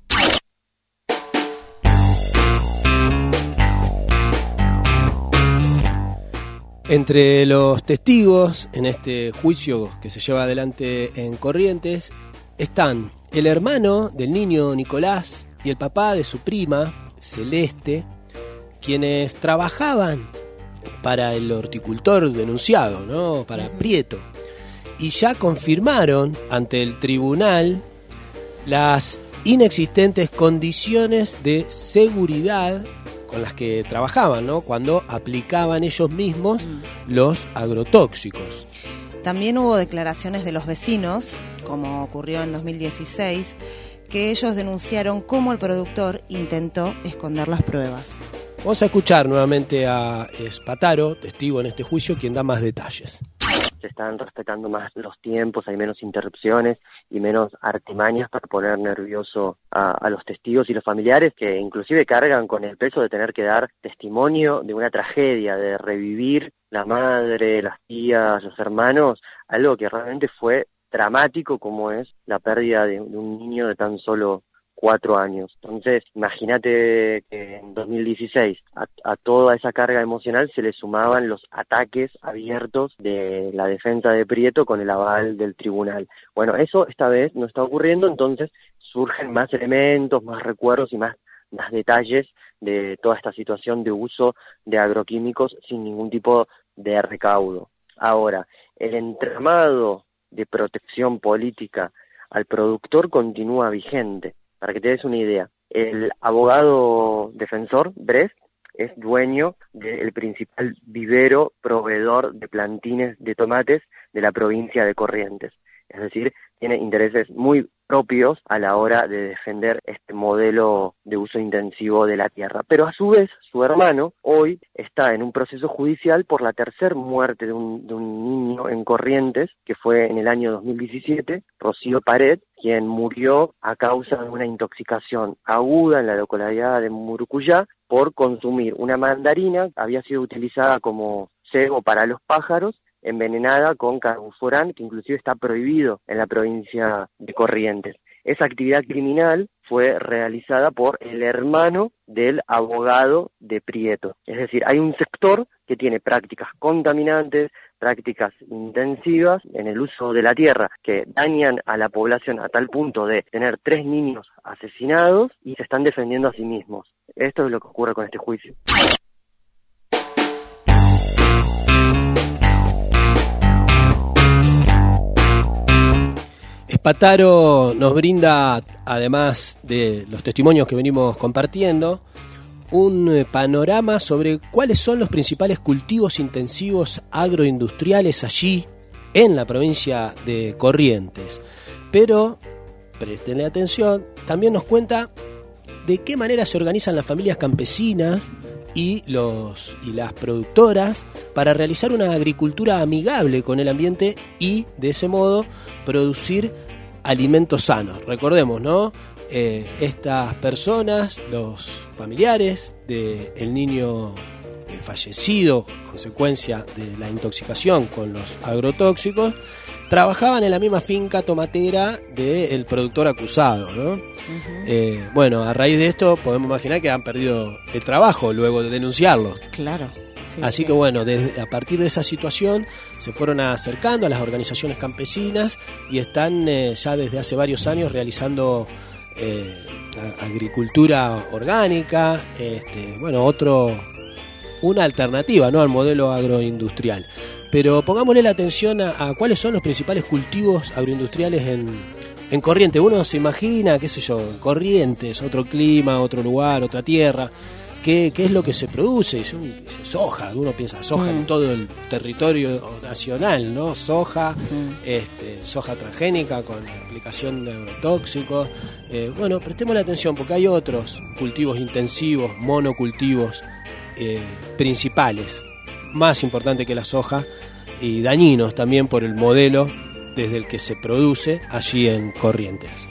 S11: Entre los testigos en este juicio que se lleva adelante en Corrientes están el hermano del niño Nicolás y el papá de su prima, Celeste, quienes trabajaban para el horticultor denunciado, ¿no? Para Prieto, y ya confirmaron ante el tribunal las inexistentes condiciones de seguridad con las que trabajaban, ¿no? Cuando aplicaban ellos mismos los agrotóxicos.
S12: También hubo declaraciones de los vecinos, como ocurrió en dos mil dieciséis, que ellos denunciaron cómo el productor intentó esconder las pruebas.
S11: Vamos a escuchar nuevamente a Spataro, testigo en este juicio, quien da más detalles.
S14: Se están respetando más los tiempos, hay menos interrupciones y menos artimañas para poner nervioso a, a los testigos y los familiares, que inclusive cargan con el peso de tener que dar testimonio de una tragedia, de revivir la madre, las tías, los hermanos, algo que realmente fue dramático, como es la pérdida de, de un niño de tan solo cuatro años. Entonces, imagínate que en dos mil dieciséis a, a toda esa carga emocional se le sumaban los ataques abiertos de la defensa de Prieto con el aval del tribunal. Bueno, eso esta vez no está ocurriendo, entonces surgen más elementos, más recuerdos y más, más detalles de toda esta situación de uso de agroquímicos sin ningún tipo de recaudo. Ahora, el entramado de protección política al productor continúa vigente. Para que te des una idea, el abogado defensor, Brest, es dueño del principal vivero proveedor de plantines de tomates de la provincia de Corrientes. Es decir, tiene intereses muy propios a la hora de defender este modelo de uso intensivo de la tierra. Pero a su vez, su hermano hoy está en un proceso judicial por la tercera muerte de un, de un niño en Corrientes, que fue en el año dos mil diecisiete, Rocío Pared, quien murió a causa de una intoxicación aguda en la localidad de Murucuyá por consumir una mandarina que había sido utilizada como cebo para los pájaros, envenenada con carbuforán, que inclusive está prohibido en la provincia de Corrientes. Esa actividad criminal fue realizada por el hermano del abogado de Prieto. Es decir, hay un sector que tiene prácticas contaminantes, prácticas intensivas en el uso de la tierra, que dañan a la población a tal punto de tener tres niños asesinados y se están defendiendo a sí mismos. Esto es lo que ocurre con este juicio.
S11: Spataro nos brinda, además de los testimonios que venimos compartiendo, un panorama sobre cuáles son los principales cultivos intensivos agroindustriales allí en la provincia de Corrientes. Pero, préstenle atención, también nos cuenta de qué manera se organizan las familias campesinas y, los, y las productoras para realizar una agricultura amigable con el ambiente y, de ese modo, producir alimentos sanos. Recordemos, ¿no? Eh, estas personas, los familiares del niño eh, fallecido consecuencia de la intoxicación con los agrotóxicos, trabajaban en la misma finca tomatera del productor acusado, ¿no? Uh-huh. Eh, bueno, a raíz de esto podemos imaginar que han perdido el trabajo luego de denunciarlo.
S12: Claro. Sí,
S11: Así
S12: sí.
S11: que bueno, desde, a partir de esa situación se fueron acercando a las organizaciones campesinas y están eh, ya desde hace varios años realizando eh, agricultura orgánica, este, bueno, otro, una alternativa, ¿no?, al modelo agroindustrial. Pero pongámosle la atención a, a cuáles son los principales cultivos agroindustriales en, en Corrientes. Uno se imagina, qué sé yo, Corrientes, otro clima, otro lugar, otra tierra. ¿Qué, qué es lo que se produce? Es un, es soja, uno piensa soja mm. en todo el territorio nacional, ¿no? Soja, mm. este, soja transgénica con aplicación de agrotóxicos. Eh, bueno, prestemos la atención porque hay otros cultivos intensivos, monocultivos eh, principales, más importantes que la soja y dañinos también por el modelo desde el que se produce allí en Corrientes.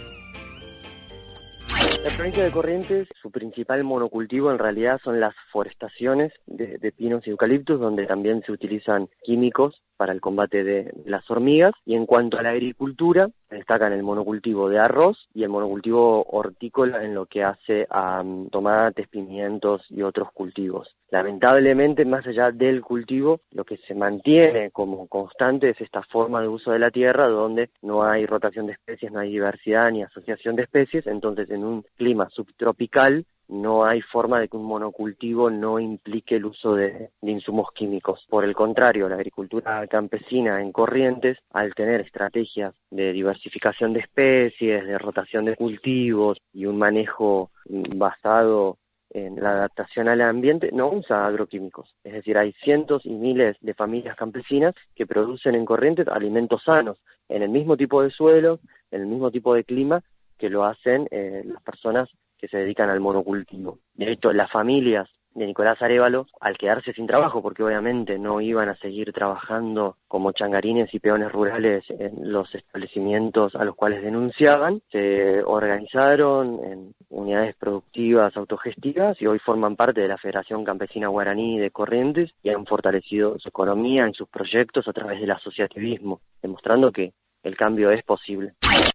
S14: La provincia de Corrientes, su principal monocultivo en realidad son las forestaciones de, de pinos y eucaliptos, donde también se utilizan químicos para el combate de las hormigas. Y en cuanto a la agricultura, destacan el monocultivo de arroz y el monocultivo hortícola en lo que hace a um, tomates, pimientos y otros cultivos. Lamentablemente, más allá del cultivo, lo que se mantiene como constante es esta forma de uso de la tierra, donde no hay rotación de especies, no hay diversidad ni asociación de especies. Entonces, en un clima subtropical, no hay forma de que un monocultivo no implique el uso de, de insumos químicos. Por el contrario, la agricultura campesina en Corrientes, al tener estrategias de diversificación de especies, de rotación de cultivos y un manejo basado en la adaptación al ambiente, no usa agroquímicos. Es decir, hay cientos y miles de familias campesinas que producen en Corrientes alimentos sanos, en el mismo tipo de suelo, en el mismo tipo de clima que lo hacen eh, las personas que se dedican al monocultivo. De hecho, las familias de Nicolás Arévalo, al quedarse sin trabajo, porque obviamente no iban a seguir trabajando como changarines y peones rurales en los establecimientos a los cuales denunciaban, se organizaron en unidades productivas autogestivas y hoy forman parte de la Federación Campesina Guaraní de Corrientes y han fortalecido su economía y sus proyectos a través del asociativismo, demostrando que el cambio es posible.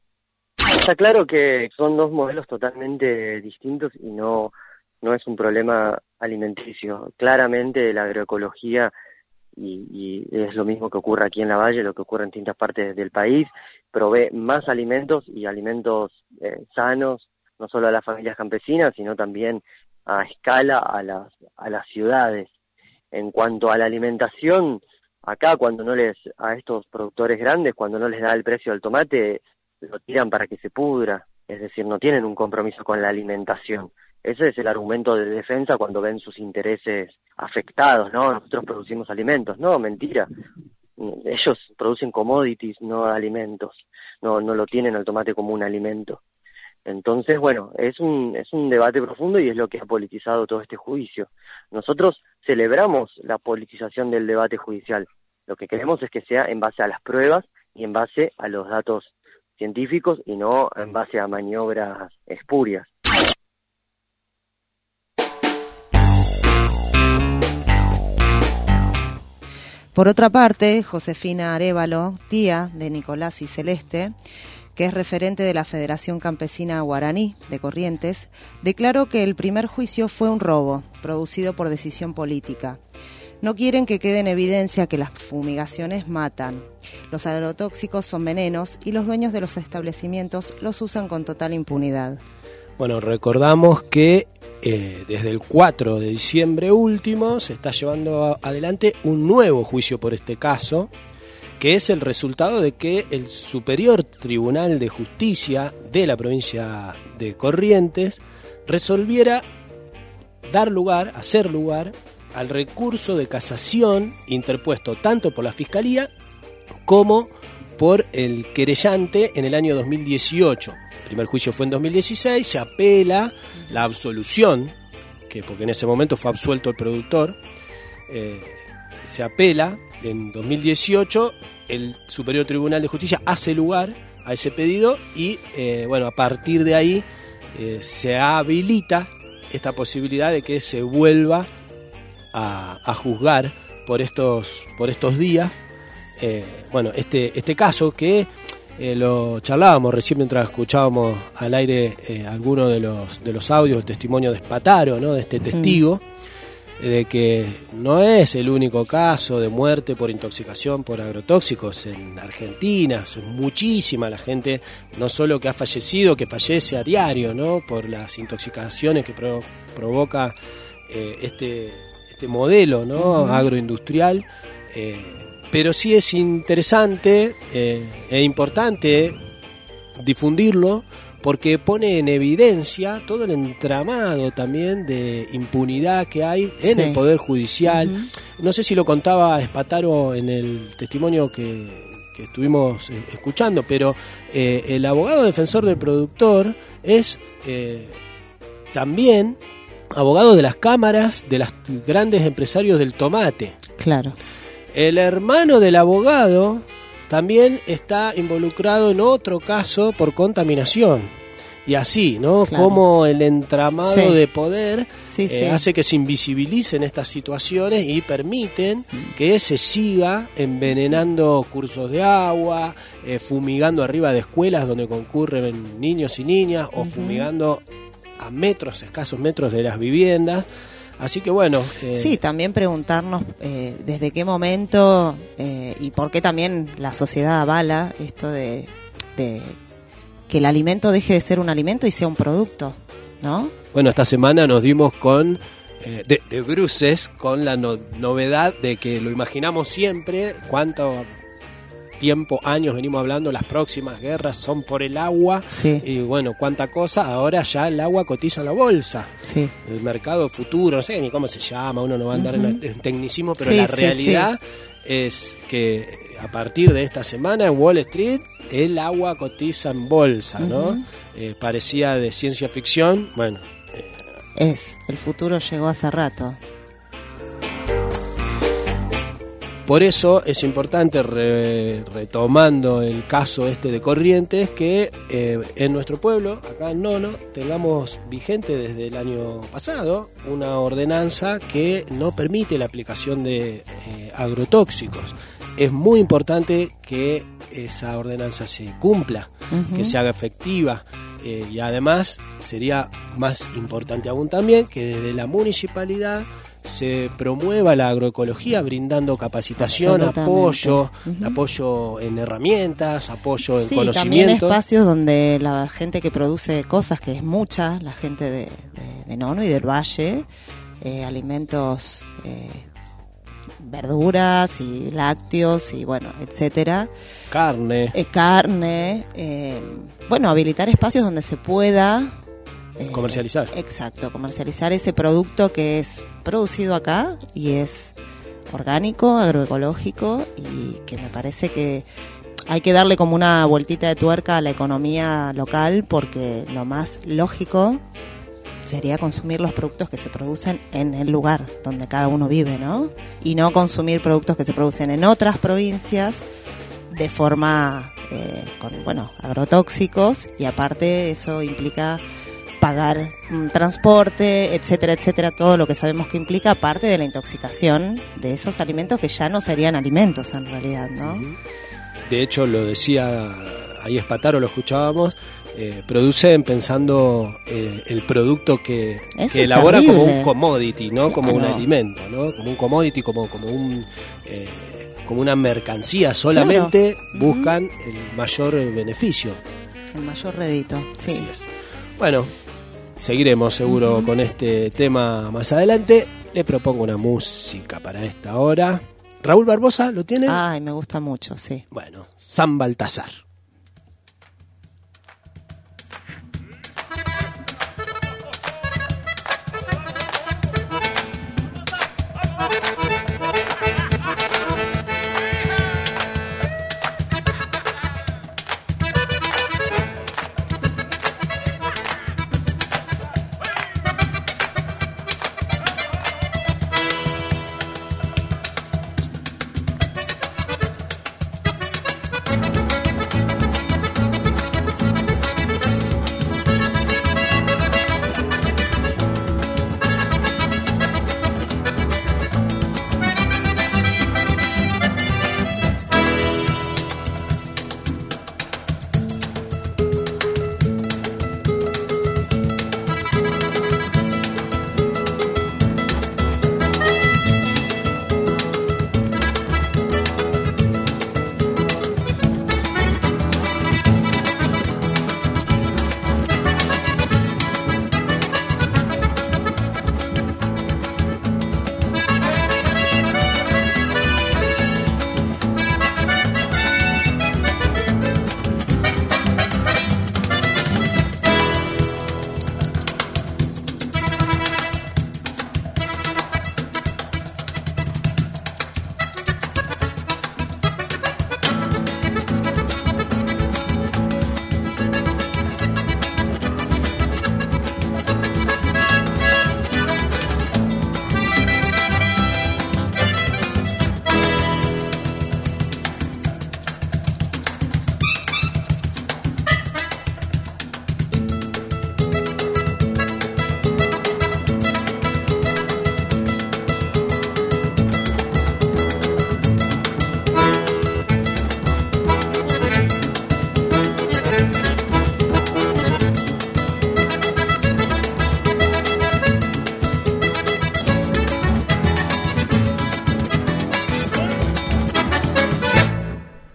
S14: Está claro que son dos modelos totalmente distintos y no, no es un problema alimenticio. Claramente la agroecología, y, y es lo mismo que ocurre aquí en la Valle, lo que ocurre en distintas partes del país, provee más alimentos y alimentos eh, sanos, no solo a las familias campesinas, sino también a escala a las, a las ciudades. En cuanto a la alimentación, acá cuando no les, a estos productores grandes, cuando no les da el precio del tomate, lo tiran para que se pudra, es decir, no tienen un compromiso con la alimentación. Ese es el argumento de defensa cuando ven sus intereses afectados, ¿no? Nosotros producimos alimentos. No, mentira. Ellos producen commodities, no alimentos. No, no lo tienen al tomate como un alimento. Entonces, bueno, es un, es un debate profundo y es lo que ha politizado todo este juicio. Nosotros celebramos la politización del debate judicial. Lo que queremos es que sea en base a las pruebas y en base a los datos científicos y no en base a maniobras espurias.
S12: Por otra parte, Josefina Arévalo, tía de Nicolás y Celeste, que es referente de la Federación Campesina Guaraní de Corrientes, declaró que el primer juicio fue un robo, producido por decisión política. No quieren que quede en evidencia que las fumigaciones matan. Los agrotóxicos son venenos y los dueños de los establecimientos los usan con total impunidad.
S11: Bueno, recordamos que eh, desde el cuatro de diciembre último se está llevando adelante un nuevo juicio por este caso, que es el resultado de que el Superior Tribunal de Justicia de la provincia de Corrientes resolviera dar lugar, hacer lugar al recurso de casación interpuesto tanto por la Fiscalía como por el querellante en el año dos mil dieciocho. El primer juicio fue en dos mil dieciséis, se apela la absolución, que porque en ese momento fue absuelto el productor, eh, se apela en dos mil dieciocho, el Superior Tribunal de Justicia hace lugar a ese pedido y eh, bueno, a partir de ahí eh, se habilita esta posibilidad de que se vuelva a, a juzgar por estos, por estos días eh, bueno, este, este caso que eh, lo charlábamos recién mientras escuchábamos al aire eh, algunos de los, de los audios, el testimonio de Spataro, ¿no? De este testigo. Mm. De que no es el único caso de muerte por intoxicación por agrotóxicos en Argentina, es muchísima la gente, no solo que ha fallecido, que fallece a diario, ¿no? Por las intoxicaciones que pro, provoca eh, este, este modelo, ¿no? Uh-huh. Agroindustrial, eh, pero sí es interesante eh, e importante difundirlo, porque pone en evidencia todo el entramado también de impunidad que hay en sí. el Poder Judicial. Uh-huh. No sé si lo contaba Spataro en el testimonio que, que estuvimos eh, escuchando, pero eh, el abogado defensor del productor es eh, también abogado de las cámaras de los grandes empresarios del tomate.
S12: Claro.
S11: El hermano del abogado también está involucrado en otro caso por contaminación. Y así, ¿no? Claro. Como el entramado sí. de poder sí, eh, sí. hace que se invisibilicen estas situaciones y permiten que se siga envenenando cursos de agua, eh, fumigando arriba de escuelas donde concurren niños y niñas, o uh-huh. fumigando a metros, escasos metros de las viviendas. Así que bueno.
S12: Eh... Sí, también preguntarnos eh, desde qué momento eh, y por qué también la sociedad avala esto de, de que el alimento deje de ser un alimento y sea un producto, ¿no?
S11: Bueno, esta semana nos dimos con eh, de, de bruces con la no, novedad de que lo imaginamos siempre, cuánto tiempo, años venimos hablando, las próximas guerras son por el agua, sí. y bueno, cuánta cosa, ahora ya el agua cotiza en la bolsa,
S12: sí.
S11: el mercado futuro, no sé ni cómo se llama, uno no va a andar uh-huh. en, en tecnicismo, pero sí, la realidad sí, sí. es que a partir de esta semana en Wall Street el agua cotiza en bolsa, uh-huh. ¿no? Eh, parecía de ciencia ficción, bueno.
S12: Eh, es, el futuro llegó hace rato.
S11: Por eso es importante, re, retomando el caso este de Corrientes, que eh, en nuestro pueblo, acá en Nono, tengamos vigente desde el año pasado una ordenanza que no permite la aplicación de eh, agrotóxicos. Es muy importante que esa ordenanza se cumpla, uh-huh. que se haga efectiva. Eh, y además sería más importante aún también que desde la municipalidad se promueva la agroecología brindando capacitación, apoyo, uh-huh. apoyo en herramientas, apoyo en
S12: sí,
S11: conocimiento.
S12: También espacios donde la gente que produce cosas, que es mucha, la gente de, de, de Nono y del Valle, eh, alimentos, eh, verduras y lácteos y bueno, etcétera.
S11: Carne.
S12: Eh, carne. Eh, bueno, habilitar espacios donde se pueda
S11: Eh, comercializar.
S12: Exacto, comercializar ese producto que es producido acá y es orgánico, agroecológico, y que me parece que hay que darle como una vueltita de tuerca a la economía local, porque lo más lógico sería consumir los productos que se producen en el lugar donde cada uno vive, ¿no? Y no consumir productos que se producen en otras provincias de forma eh, con, bueno, agrotóxicos, y aparte eso implica pagar un transporte, etcétera, etcétera, todo lo que sabemos que implica, aparte de la intoxicación de esos alimentos que ya no serían alimentos en realidad, ¿no?
S11: De hecho, lo decía ahí Spataro, lo escuchábamos, eh, producen pensando eh, el producto que, que elabora terrible. Como un commodity, ¿no? Claro. Como un alimento, ¿no? Como un commodity, como, como un eh, como una mercancía, solamente claro. buscan uh-huh. el mayor beneficio.
S12: El mayor rédito, sí.
S11: Así es. Bueno, seguiremos seguro uh-huh. con este tema más adelante. Le propongo una música para esta hora. Raúl Barbosa, ¿lo tiene?
S12: Ay, me gusta mucho, sí.
S11: Bueno, San Baltasar.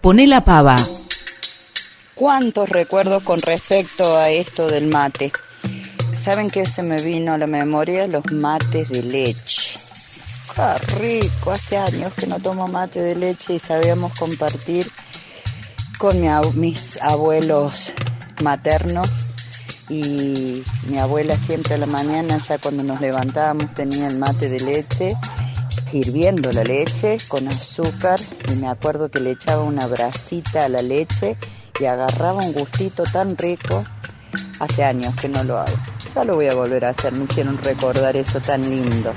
S16: Poné la pava.
S17: ¿Cuántos recuerdos con respecto a esto del mate? ¿Saben qué se me vino a la memoria? Los mates de leche. ¡Qué rico! Hace años que no tomo mate de leche y sabíamos compartir con mi ab- mis abuelos maternos. Y mi abuela siempre a la mañana, ya cuando nos levantábamos, tenía el mate de leche, hirviendo la leche con azúcar. Y me acuerdo que le echaba una brasita a la leche y agarraba un gustito tan rico. Hace años que no lo hago. Ya lo voy a volver a hacer, me hicieron recordar eso tan lindo.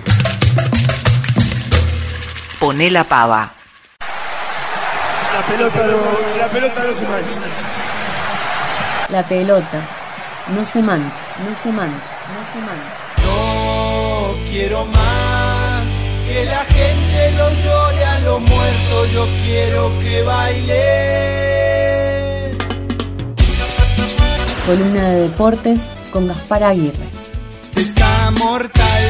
S16: Poné la pava.
S5: La pelota no, la pelota no se mancha.
S10: La pelota no se mancha, no se mancha, no se mancha.
S13: No quiero más que la gente lo llore a los muertos, yo quiero que baile.
S10: Columna de deportes con Gaspar Aguirre.
S13: Está mortal.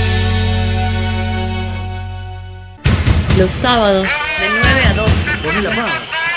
S10: Los sábados de nueve a doce.
S13: Poné la pava.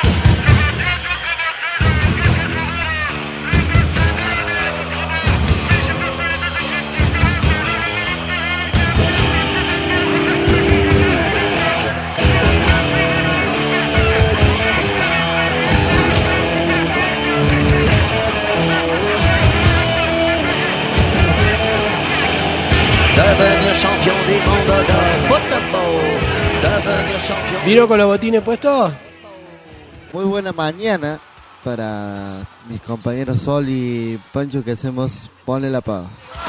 S18: Devenir champion du monde de football. Devenir champion.
S11: ¿Vino con los botines puestos?
S19: Muy buena mañana para mis compañeros Sol y Pancho que hacemos Ponle la pava.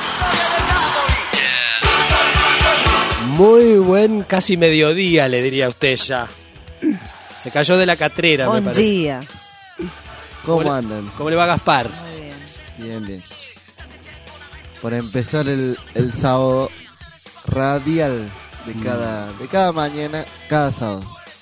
S11: Muy buen casi mediodía, le diría a usted ya. Se cayó de la catrera,
S12: Buen
S11: me parece.
S12: día.
S19: ¿Cómo
S11: ¿Cómo le-
S19: andan?
S11: ¿Cómo le va Gaspar?
S19: Bien, bien. Por empezar el, el sábado radial de cada, de cada mañana, cada sábado.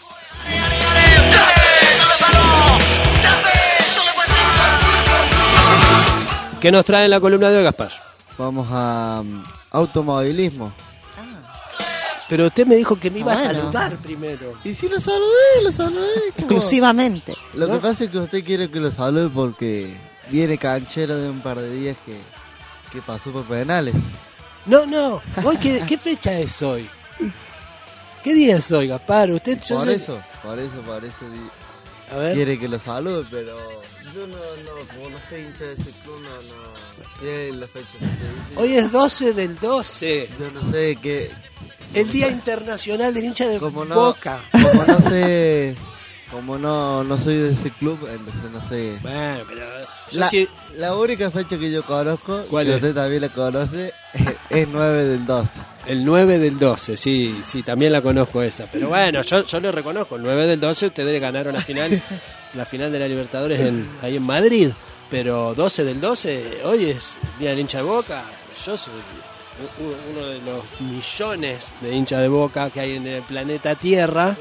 S11: ¿Qué nos trae en la columna de hoy, Gaspar?
S19: Vamos a um, automovilismo.
S11: Pero usted me dijo que me iba
S12: Bueno.
S11: a saludar primero.
S19: Y si lo saludé, lo saludé. ¿cómo?
S12: Exclusivamente.
S19: Lo
S11: ¿No?
S19: que pasa es que usted quiere que lo salude porque viene canchero de un par de días que, que pasó por penales.
S11: No, no. Hoy qué, ¿qué fecha es hoy? ¿Qué día es hoy, Gaspar? Usted yo
S19: Por
S11: sé-
S19: eso, por eso, por eso di-
S11: A ver.
S19: quiere que lo salude, pero yo no, no, como no soy hincha de ese club, no, no. ¿Qué es la fecha que usted dice?
S11: Hoy es doce del doce.
S19: Yo no sé qué.
S11: El Día Internacional del Hincha de
S19: Como no,
S11: Boca.
S19: como no sé, como no, no soy de ese club, entonces no sé.
S11: Bueno, pero yo
S19: La,
S11: sí-
S19: la única fecha que yo conozco,
S11: ¿Cuál
S19: que
S11: es?
S19: usted también la conoce, es nueve del doce.
S11: El nueve del doce, sí, sí, también la conozco esa. Pero bueno, yo, yo lo reconozco. El nueve del doce ustedes ganaron la final, la final de la Libertadores en, ahí en Madrid. Pero doce del doce, hoy es Día del Hincha de Boca. Yo soy u- uno de los millones de hinchas de Boca que hay en el planeta Tierra.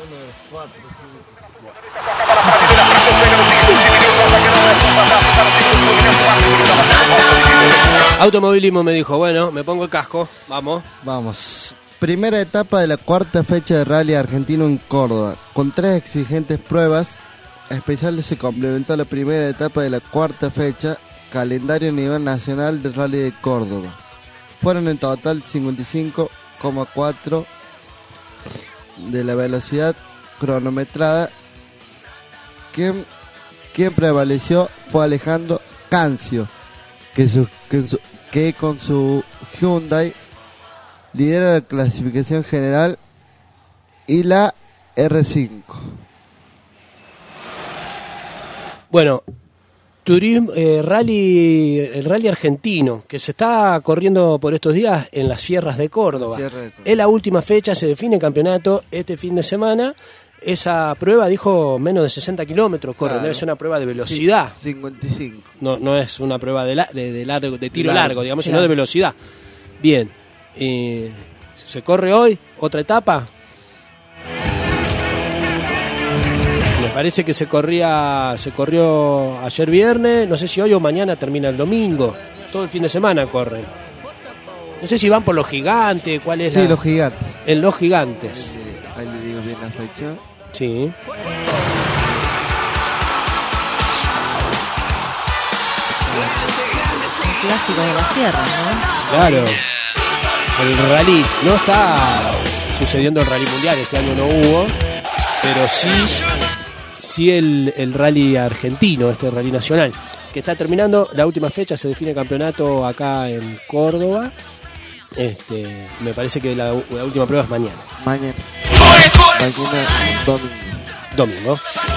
S11: Automovilismo me dijo, bueno, me pongo el casco, vamos.
S19: Vamos. Primera etapa de la cuarta fecha de Rally Argentino en Córdoba. Con tres exigentes pruebas especiales se complementó la primera etapa de la cuarta fecha, calendario a nivel nacional del Rally de Córdoba. Fueron en total cincuenta y cinco coma cuatro de la velocidad cronometrada. Quien, quien prevaleció fue Alejandro Cancio, que, su, que, su, que con su Hyundai lidera la clasificación general y la R cinco.
S11: Bueno, turismo, eh, rally, el rally argentino, que se está corriendo por estos días en las sierras de Córdoba.
S19: Sierra de Córdoba.
S11: Es la última fecha, se define el campeonato este fin de semana. Esa prueba dijo menos de sesenta kilómetros corre,
S19: Claro.
S11: no es una prueba de velocidad.
S19: Sí, cincuenta y cinco.
S11: No, no es una prueba de, la, de, de, largo, de tiro
S19: Largo,
S11: largo, digamos,
S19: claro.
S11: sino de velocidad. Bien, eh, ¿se corre hoy otra etapa? Me parece que se corría, se corrió ayer viernes, no sé si hoy o mañana termina el domingo. Todo el fin de semana corren. No sé si van por los gigantes, cuál es
S19: Sí,
S11: la-
S19: los gigantes.
S11: En los gigantes.
S19: Sí, ahí le digo bien la fecha.
S11: Sí.
S12: Clásico de la sierra, ¿no?
S11: Claro. El rally no está sucediendo el rally mundial, este año no hubo, pero sí, sí el, el rally argentino, este rally nacional, que está terminando la última fecha, se define campeonato acá en Córdoba. Este, me parece que la, la última prueba es mañana.
S19: Mañana. Mañana domingo.
S11: Domingo.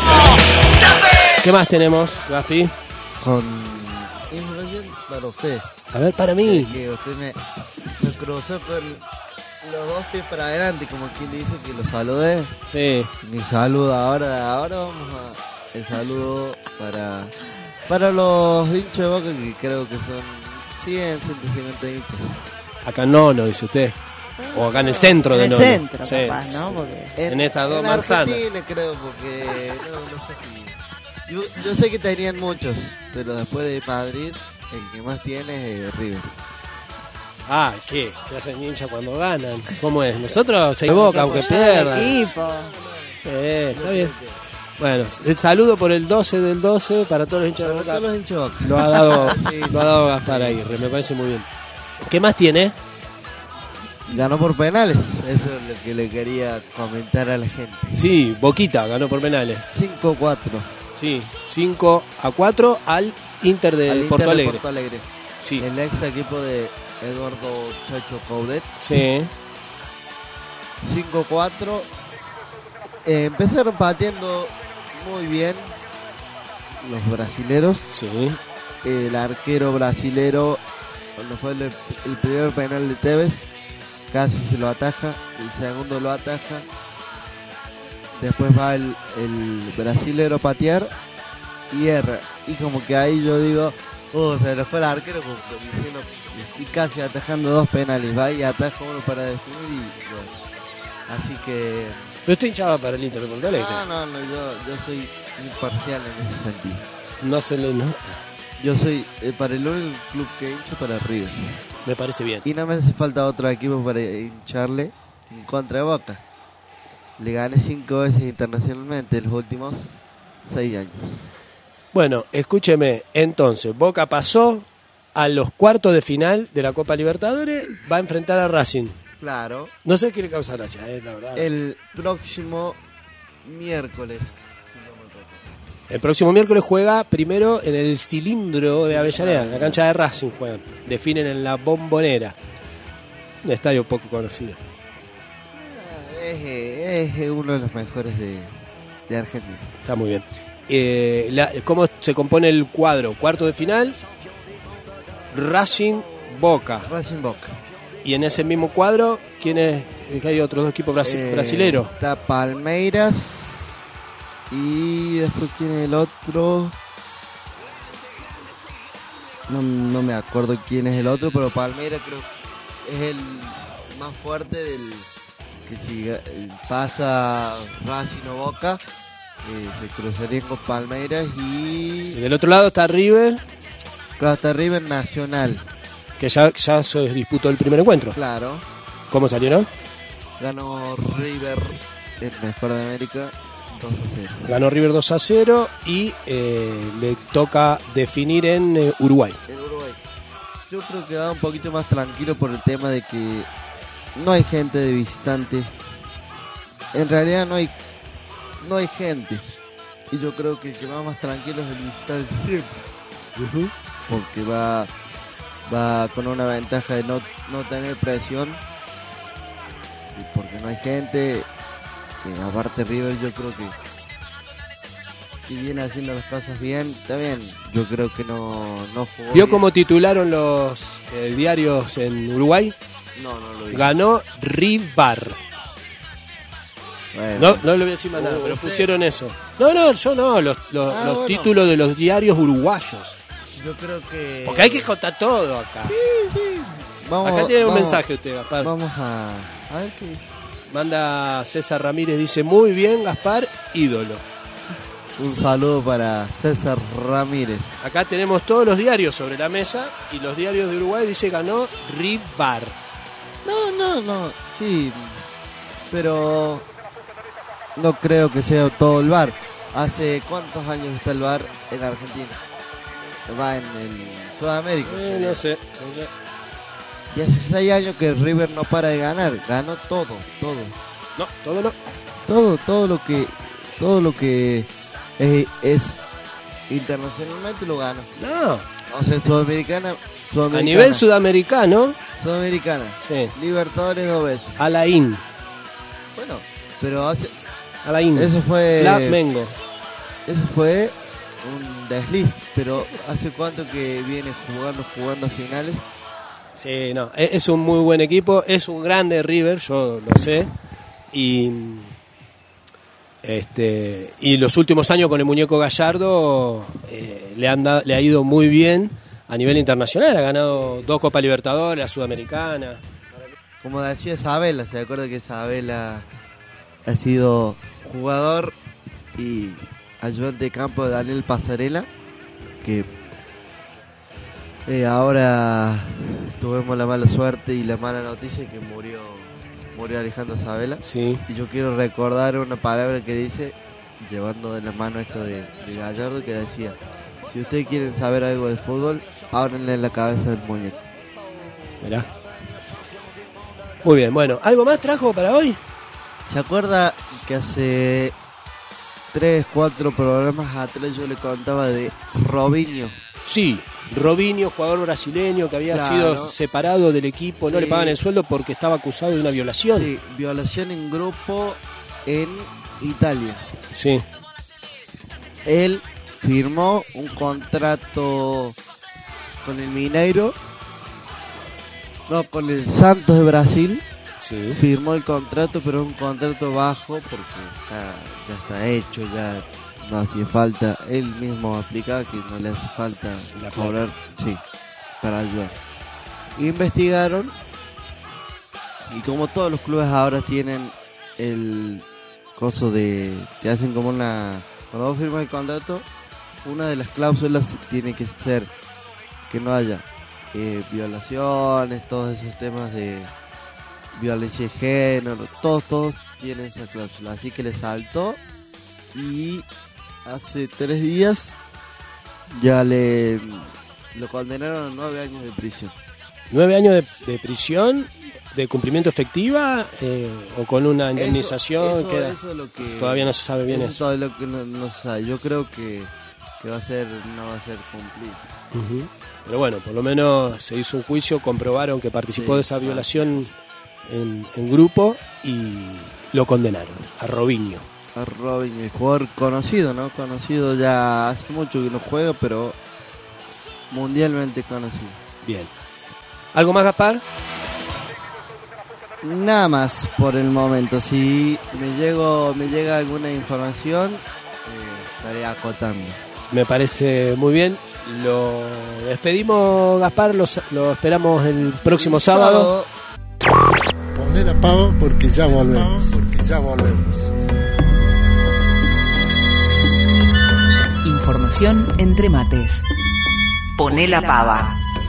S11: ¿Qué más tenemos, Gaspi?
S19: Con información para usted.
S11: A ver, para mí.
S19: Que usted me, me cruzó con los dos pies para adelante, como quien dice que lo saludé.
S11: Sí.
S19: Mi saludo ahora, ahora vamos a el saludo para para los hinchas de Boca, que creo que son cien, ciento cincuenta hinchas.
S11: Acá no, no dice usted. O acá en el centro de
S12: En el
S11: Nono.
S12: centro,
S11: Sí.
S12: capaz, ¿no? Porque...
S11: En, en estas dos
S19: en
S11: manzanas.
S19: Argentina creo, porque no, no sé si... Yo, yo sé que tenían muchos, pero después de Madrid, el que más tiene es River.
S11: Ah, ¿qué? Se hacen hincha cuando ganan. ¿Cómo es? Nosotros se Boca aunque pierdan.
S12: Equipo.
S11: Sí, está bien. Bueno, el saludo por el doce del doce para todos los hinchas de Boca.
S19: Para todos los hinchas de Boca.
S11: Lo ha dado,
S19: Sí,
S11: lo ha dado Gaspar Aguirre, me parece muy bien. ¿Qué más tiene?
S19: Ganó por penales, eso es lo que le quería comentar a la gente.
S11: Sí, Boquita ganó por penales.
S19: cinco a cuatro.
S11: Sí, cinco a cuatro al Inter de
S19: Al Inter
S11: Porto
S19: de
S11: Alegre.
S19: Porto Alegre.
S11: Sí.
S19: El ex equipo de Eduardo Chacho Coudet.
S11: Sí.
S19: cinco a cuatro. Eh, empezaron pateando muy bien los brasileros.
S11: Sí.
S19: El arquero brasilero, cuando fue el, el primer penal de Tevez, casi se lo ataja. El segundo lo ataja. Después va el, el brasilero a patear y erra. Y como que ahí yo digo, oh, se le fue el arquero, como diciendo, y casi atajando dos penales. Va y ataja uno para definir y bueno. Así que...
S11: Pero usted hinchaba para el Inter de Porto Alegre.
S19: No, no, no, yo, yo soy imparcial en ese sentido.
S11: No se le nota.
S19: Yo soy eh, para el único club que hincho para River.
S11: Me parece bien.
S19: Y no me hace falta otro equipo para hincharle en contra de Boca. Le gané cinco veces internacionalmente en los últimos seis años.
S11: Bueno, escúcheme, entonces, Boca pasó a los cuartos de final de la Copa Libertadores, va a enfrentar a Racing.
S19: Claro.
S11: No sé qué le causa gracia, eh, la verdad.
S19: El próximo miércoles.
S11: El próximo miércoles juega primero en el Cilindro de Avellaneda, en la cancha de Racing juegan. Definen en la Bombonera. Un estadio poco conocido.
S19: Es, es uno de los mejores de, de Argentina.
S11: Está muy bien. Eh, la, ¿Cómo se compone el cuadro? Cuarto de final, Racing Boca.
S19: Racing Boca.
S11: Y en ese mismo cuadro, ¿quién es? Hay otros dos equipos brasi-
S19: Eh,
S11: brasileros.
S19: Está Palmeiras. Y después quién es el otro. No, no me acuerdo quién es el otro, pero Palmeiras creo que es el más fuerte del que si eh, pasa Racing o Boca, eh, se cruzarían con Palmeiras y...
S11: Y del otro lado está River.
S19: Claro, está River Nacional.
S11: Que ya, ya se disputó el primer encuentro.
S19: Claro.
S11: ¿Cómo salieron?
S19: Ganó River, el mejor de América, dos a cero.
S11: Ganó River dos a cero y eh, le toca definir en eh, Uruguay.
S19: En Uruguay. Yo creo que va un poquito más tranquilo por el tema de que no hay gente de visitante. En realidad no hay no hay gente. Y yo creo que el que va más tranquilo es el visitante siempre. Uh-huh. Porque va va con una ventaja de no, no tener presión. Y porque no hay gente. Eh, aparte River yo creo que si viene haciendo las cosas bien, está bien. Yo creo que no, no jugó
S11: ¿Vio
S19: bien.
S11: cómo titularon los eh, diarios en Uruguay?
S19: No, no lo vi.
S11: Ganó Rivar.
S19: Bueno.
S11: No, no le voy a decir más nada,
S19: Uh,
S11: pero
S19: usted-
S11: pusieron eso. No, no, yo no, los, los,
S19: Ah,
S11: los
S19: bueno.
S11: títulos de los diarios uruguayos.
S19: Yo creo que...
S11: Porque hay que contar todo acá.
S19: Sí, sí. Vamos,
S11: Acá tiene un
S19: vamos-
S11: mensaje usted, Gaspar.
S19: Vamos a... A ver qué dice.
S11: Manda César Ramírez, dice, muy bien, Gaspar, ídolo.
S19: Un saludo para César Ramírez.
S11: Acá tenemos todos los diarios sobre la mesa y los diarios de Uruguay dice ganó Rivar.
S19: No, no, no. Sí. Pero... No creo que sea todo el V A R. ¿Hace cuántos años está el V A R en Argentina? va en, en Sudamérica.
S11: Eh, no sé, no sé.
S19: Y hace seis años que River no para de ganar, ganó todo, todo.
S11: No, todo no.
S19: Todo, todo lo que, todo lo que es, es internacionalmente lo gana.
S11: No.
S19: O sea, sudamericana, sudamericana.
S11: A nivel sudamericano.
S19: Sudamericana.
S11: Sí.
S19: Libertadores dos veces.
S11: Alain.
S19: Bueno, pero hace.
S11: Alain.
S19: Eso fue.
S11: Flamengo.
S19: Eso fue un desliz, pero ¿hace cuánto que viene jugando, jugando finales?
S11: Sí, no, es un muy buen equipo, es un grande River, yo lo sé, y este y los últimos años con el muñeco Gallardo eh, le, han da, le ha ido muy bien a nivel internacional, ha ganado dos Copas Libertadores, la Sudamericana.
S19: Como decía Sabela, ¿se acuerda que Sabela ha sido jugador y ayudante de campo de Daniel Pasarela? Que Eh, ahora tuvimos la mala suerte y la mala noticia que murió murió Alejandro Sabela.
S11: Sí.
S19: Y yo quiero recordar una palabra que dice, llevando de la mano esto de, de Gallardo, que decía: si ustedes quieren saber algo de fútbol, ábrenle la cabeza del muñeco.
S11: Mirá. Muy bien, bueno, ¿algo más trajo para hoy?
S19: ¿Se acuerda que hace tres, cuatro programas atrás yo le contaba de Robinho?
S11: Sí. Robinho, jugador brasileño que había
S19: claro.
S11: sido separado del equipo, sí. No le pagan el sueldo porque estaba acusado de una violación.
S19: Sí, violación en grupo en Italia.
S11: Sí.
S19: Él firmó un contrato con el Mineiro, no, con el Santos de Brasil.
S11: Sí.
S19: Firmó el contrato, pero un contrato bajo porque está, ya está hecho, ya no hacía falta. Él mismo explicaba que no le hace falta cobrar, sí, para ayudar. Investigaron y como todos los clubes ahora tienen el coso de, te hacen como una, cuando vos firmas el contrato, una de las cláusulas tiene que ser que no haya eh, violaciones, todos esos temas de violencia de género, todos, todos tienen esa cláusula, así que le saltó y hace tres días ya le lo condenaron a nueve años de prisión.
S11: ¿Nueve años de, de prisión? ¿De cumplimiento efectiva? Eh, ¿O con una indemnización?
S19: Eso, eso,
S11: queda?
S19: eso es lo que,
S11: todavía no se sabe bien
S19: eso.
S11: eso.
S19: Todo lo que no, no se sabe. Yo creo que, que va a ser, no va a ser cumplido.
S11: Uh-huh. Pero bueno, por lo menos se hizo un juicio, comprobaron que participó sí, de esa violación en, en grupo y lo condenaron a Robinho.
S19: A Robinho, el jugador conocido, ¿no? Conocido ya hace mucho que no juega, pero mundialmente conocido.
S11: Bien. ¿Algo más, Gaspar?
S19: Nada más por el momento. Si me llego, me llega alguna información, eh, estaré acotando.
S11: Me parece muy bien. Lo despedimos, Gaspar. Lo, lo esperamos el próximo el sábado.
S15: sábado. Poné la pava porque ya volvemos. Porque ya volvemos.
S16: Información entre mates. Poné la pava.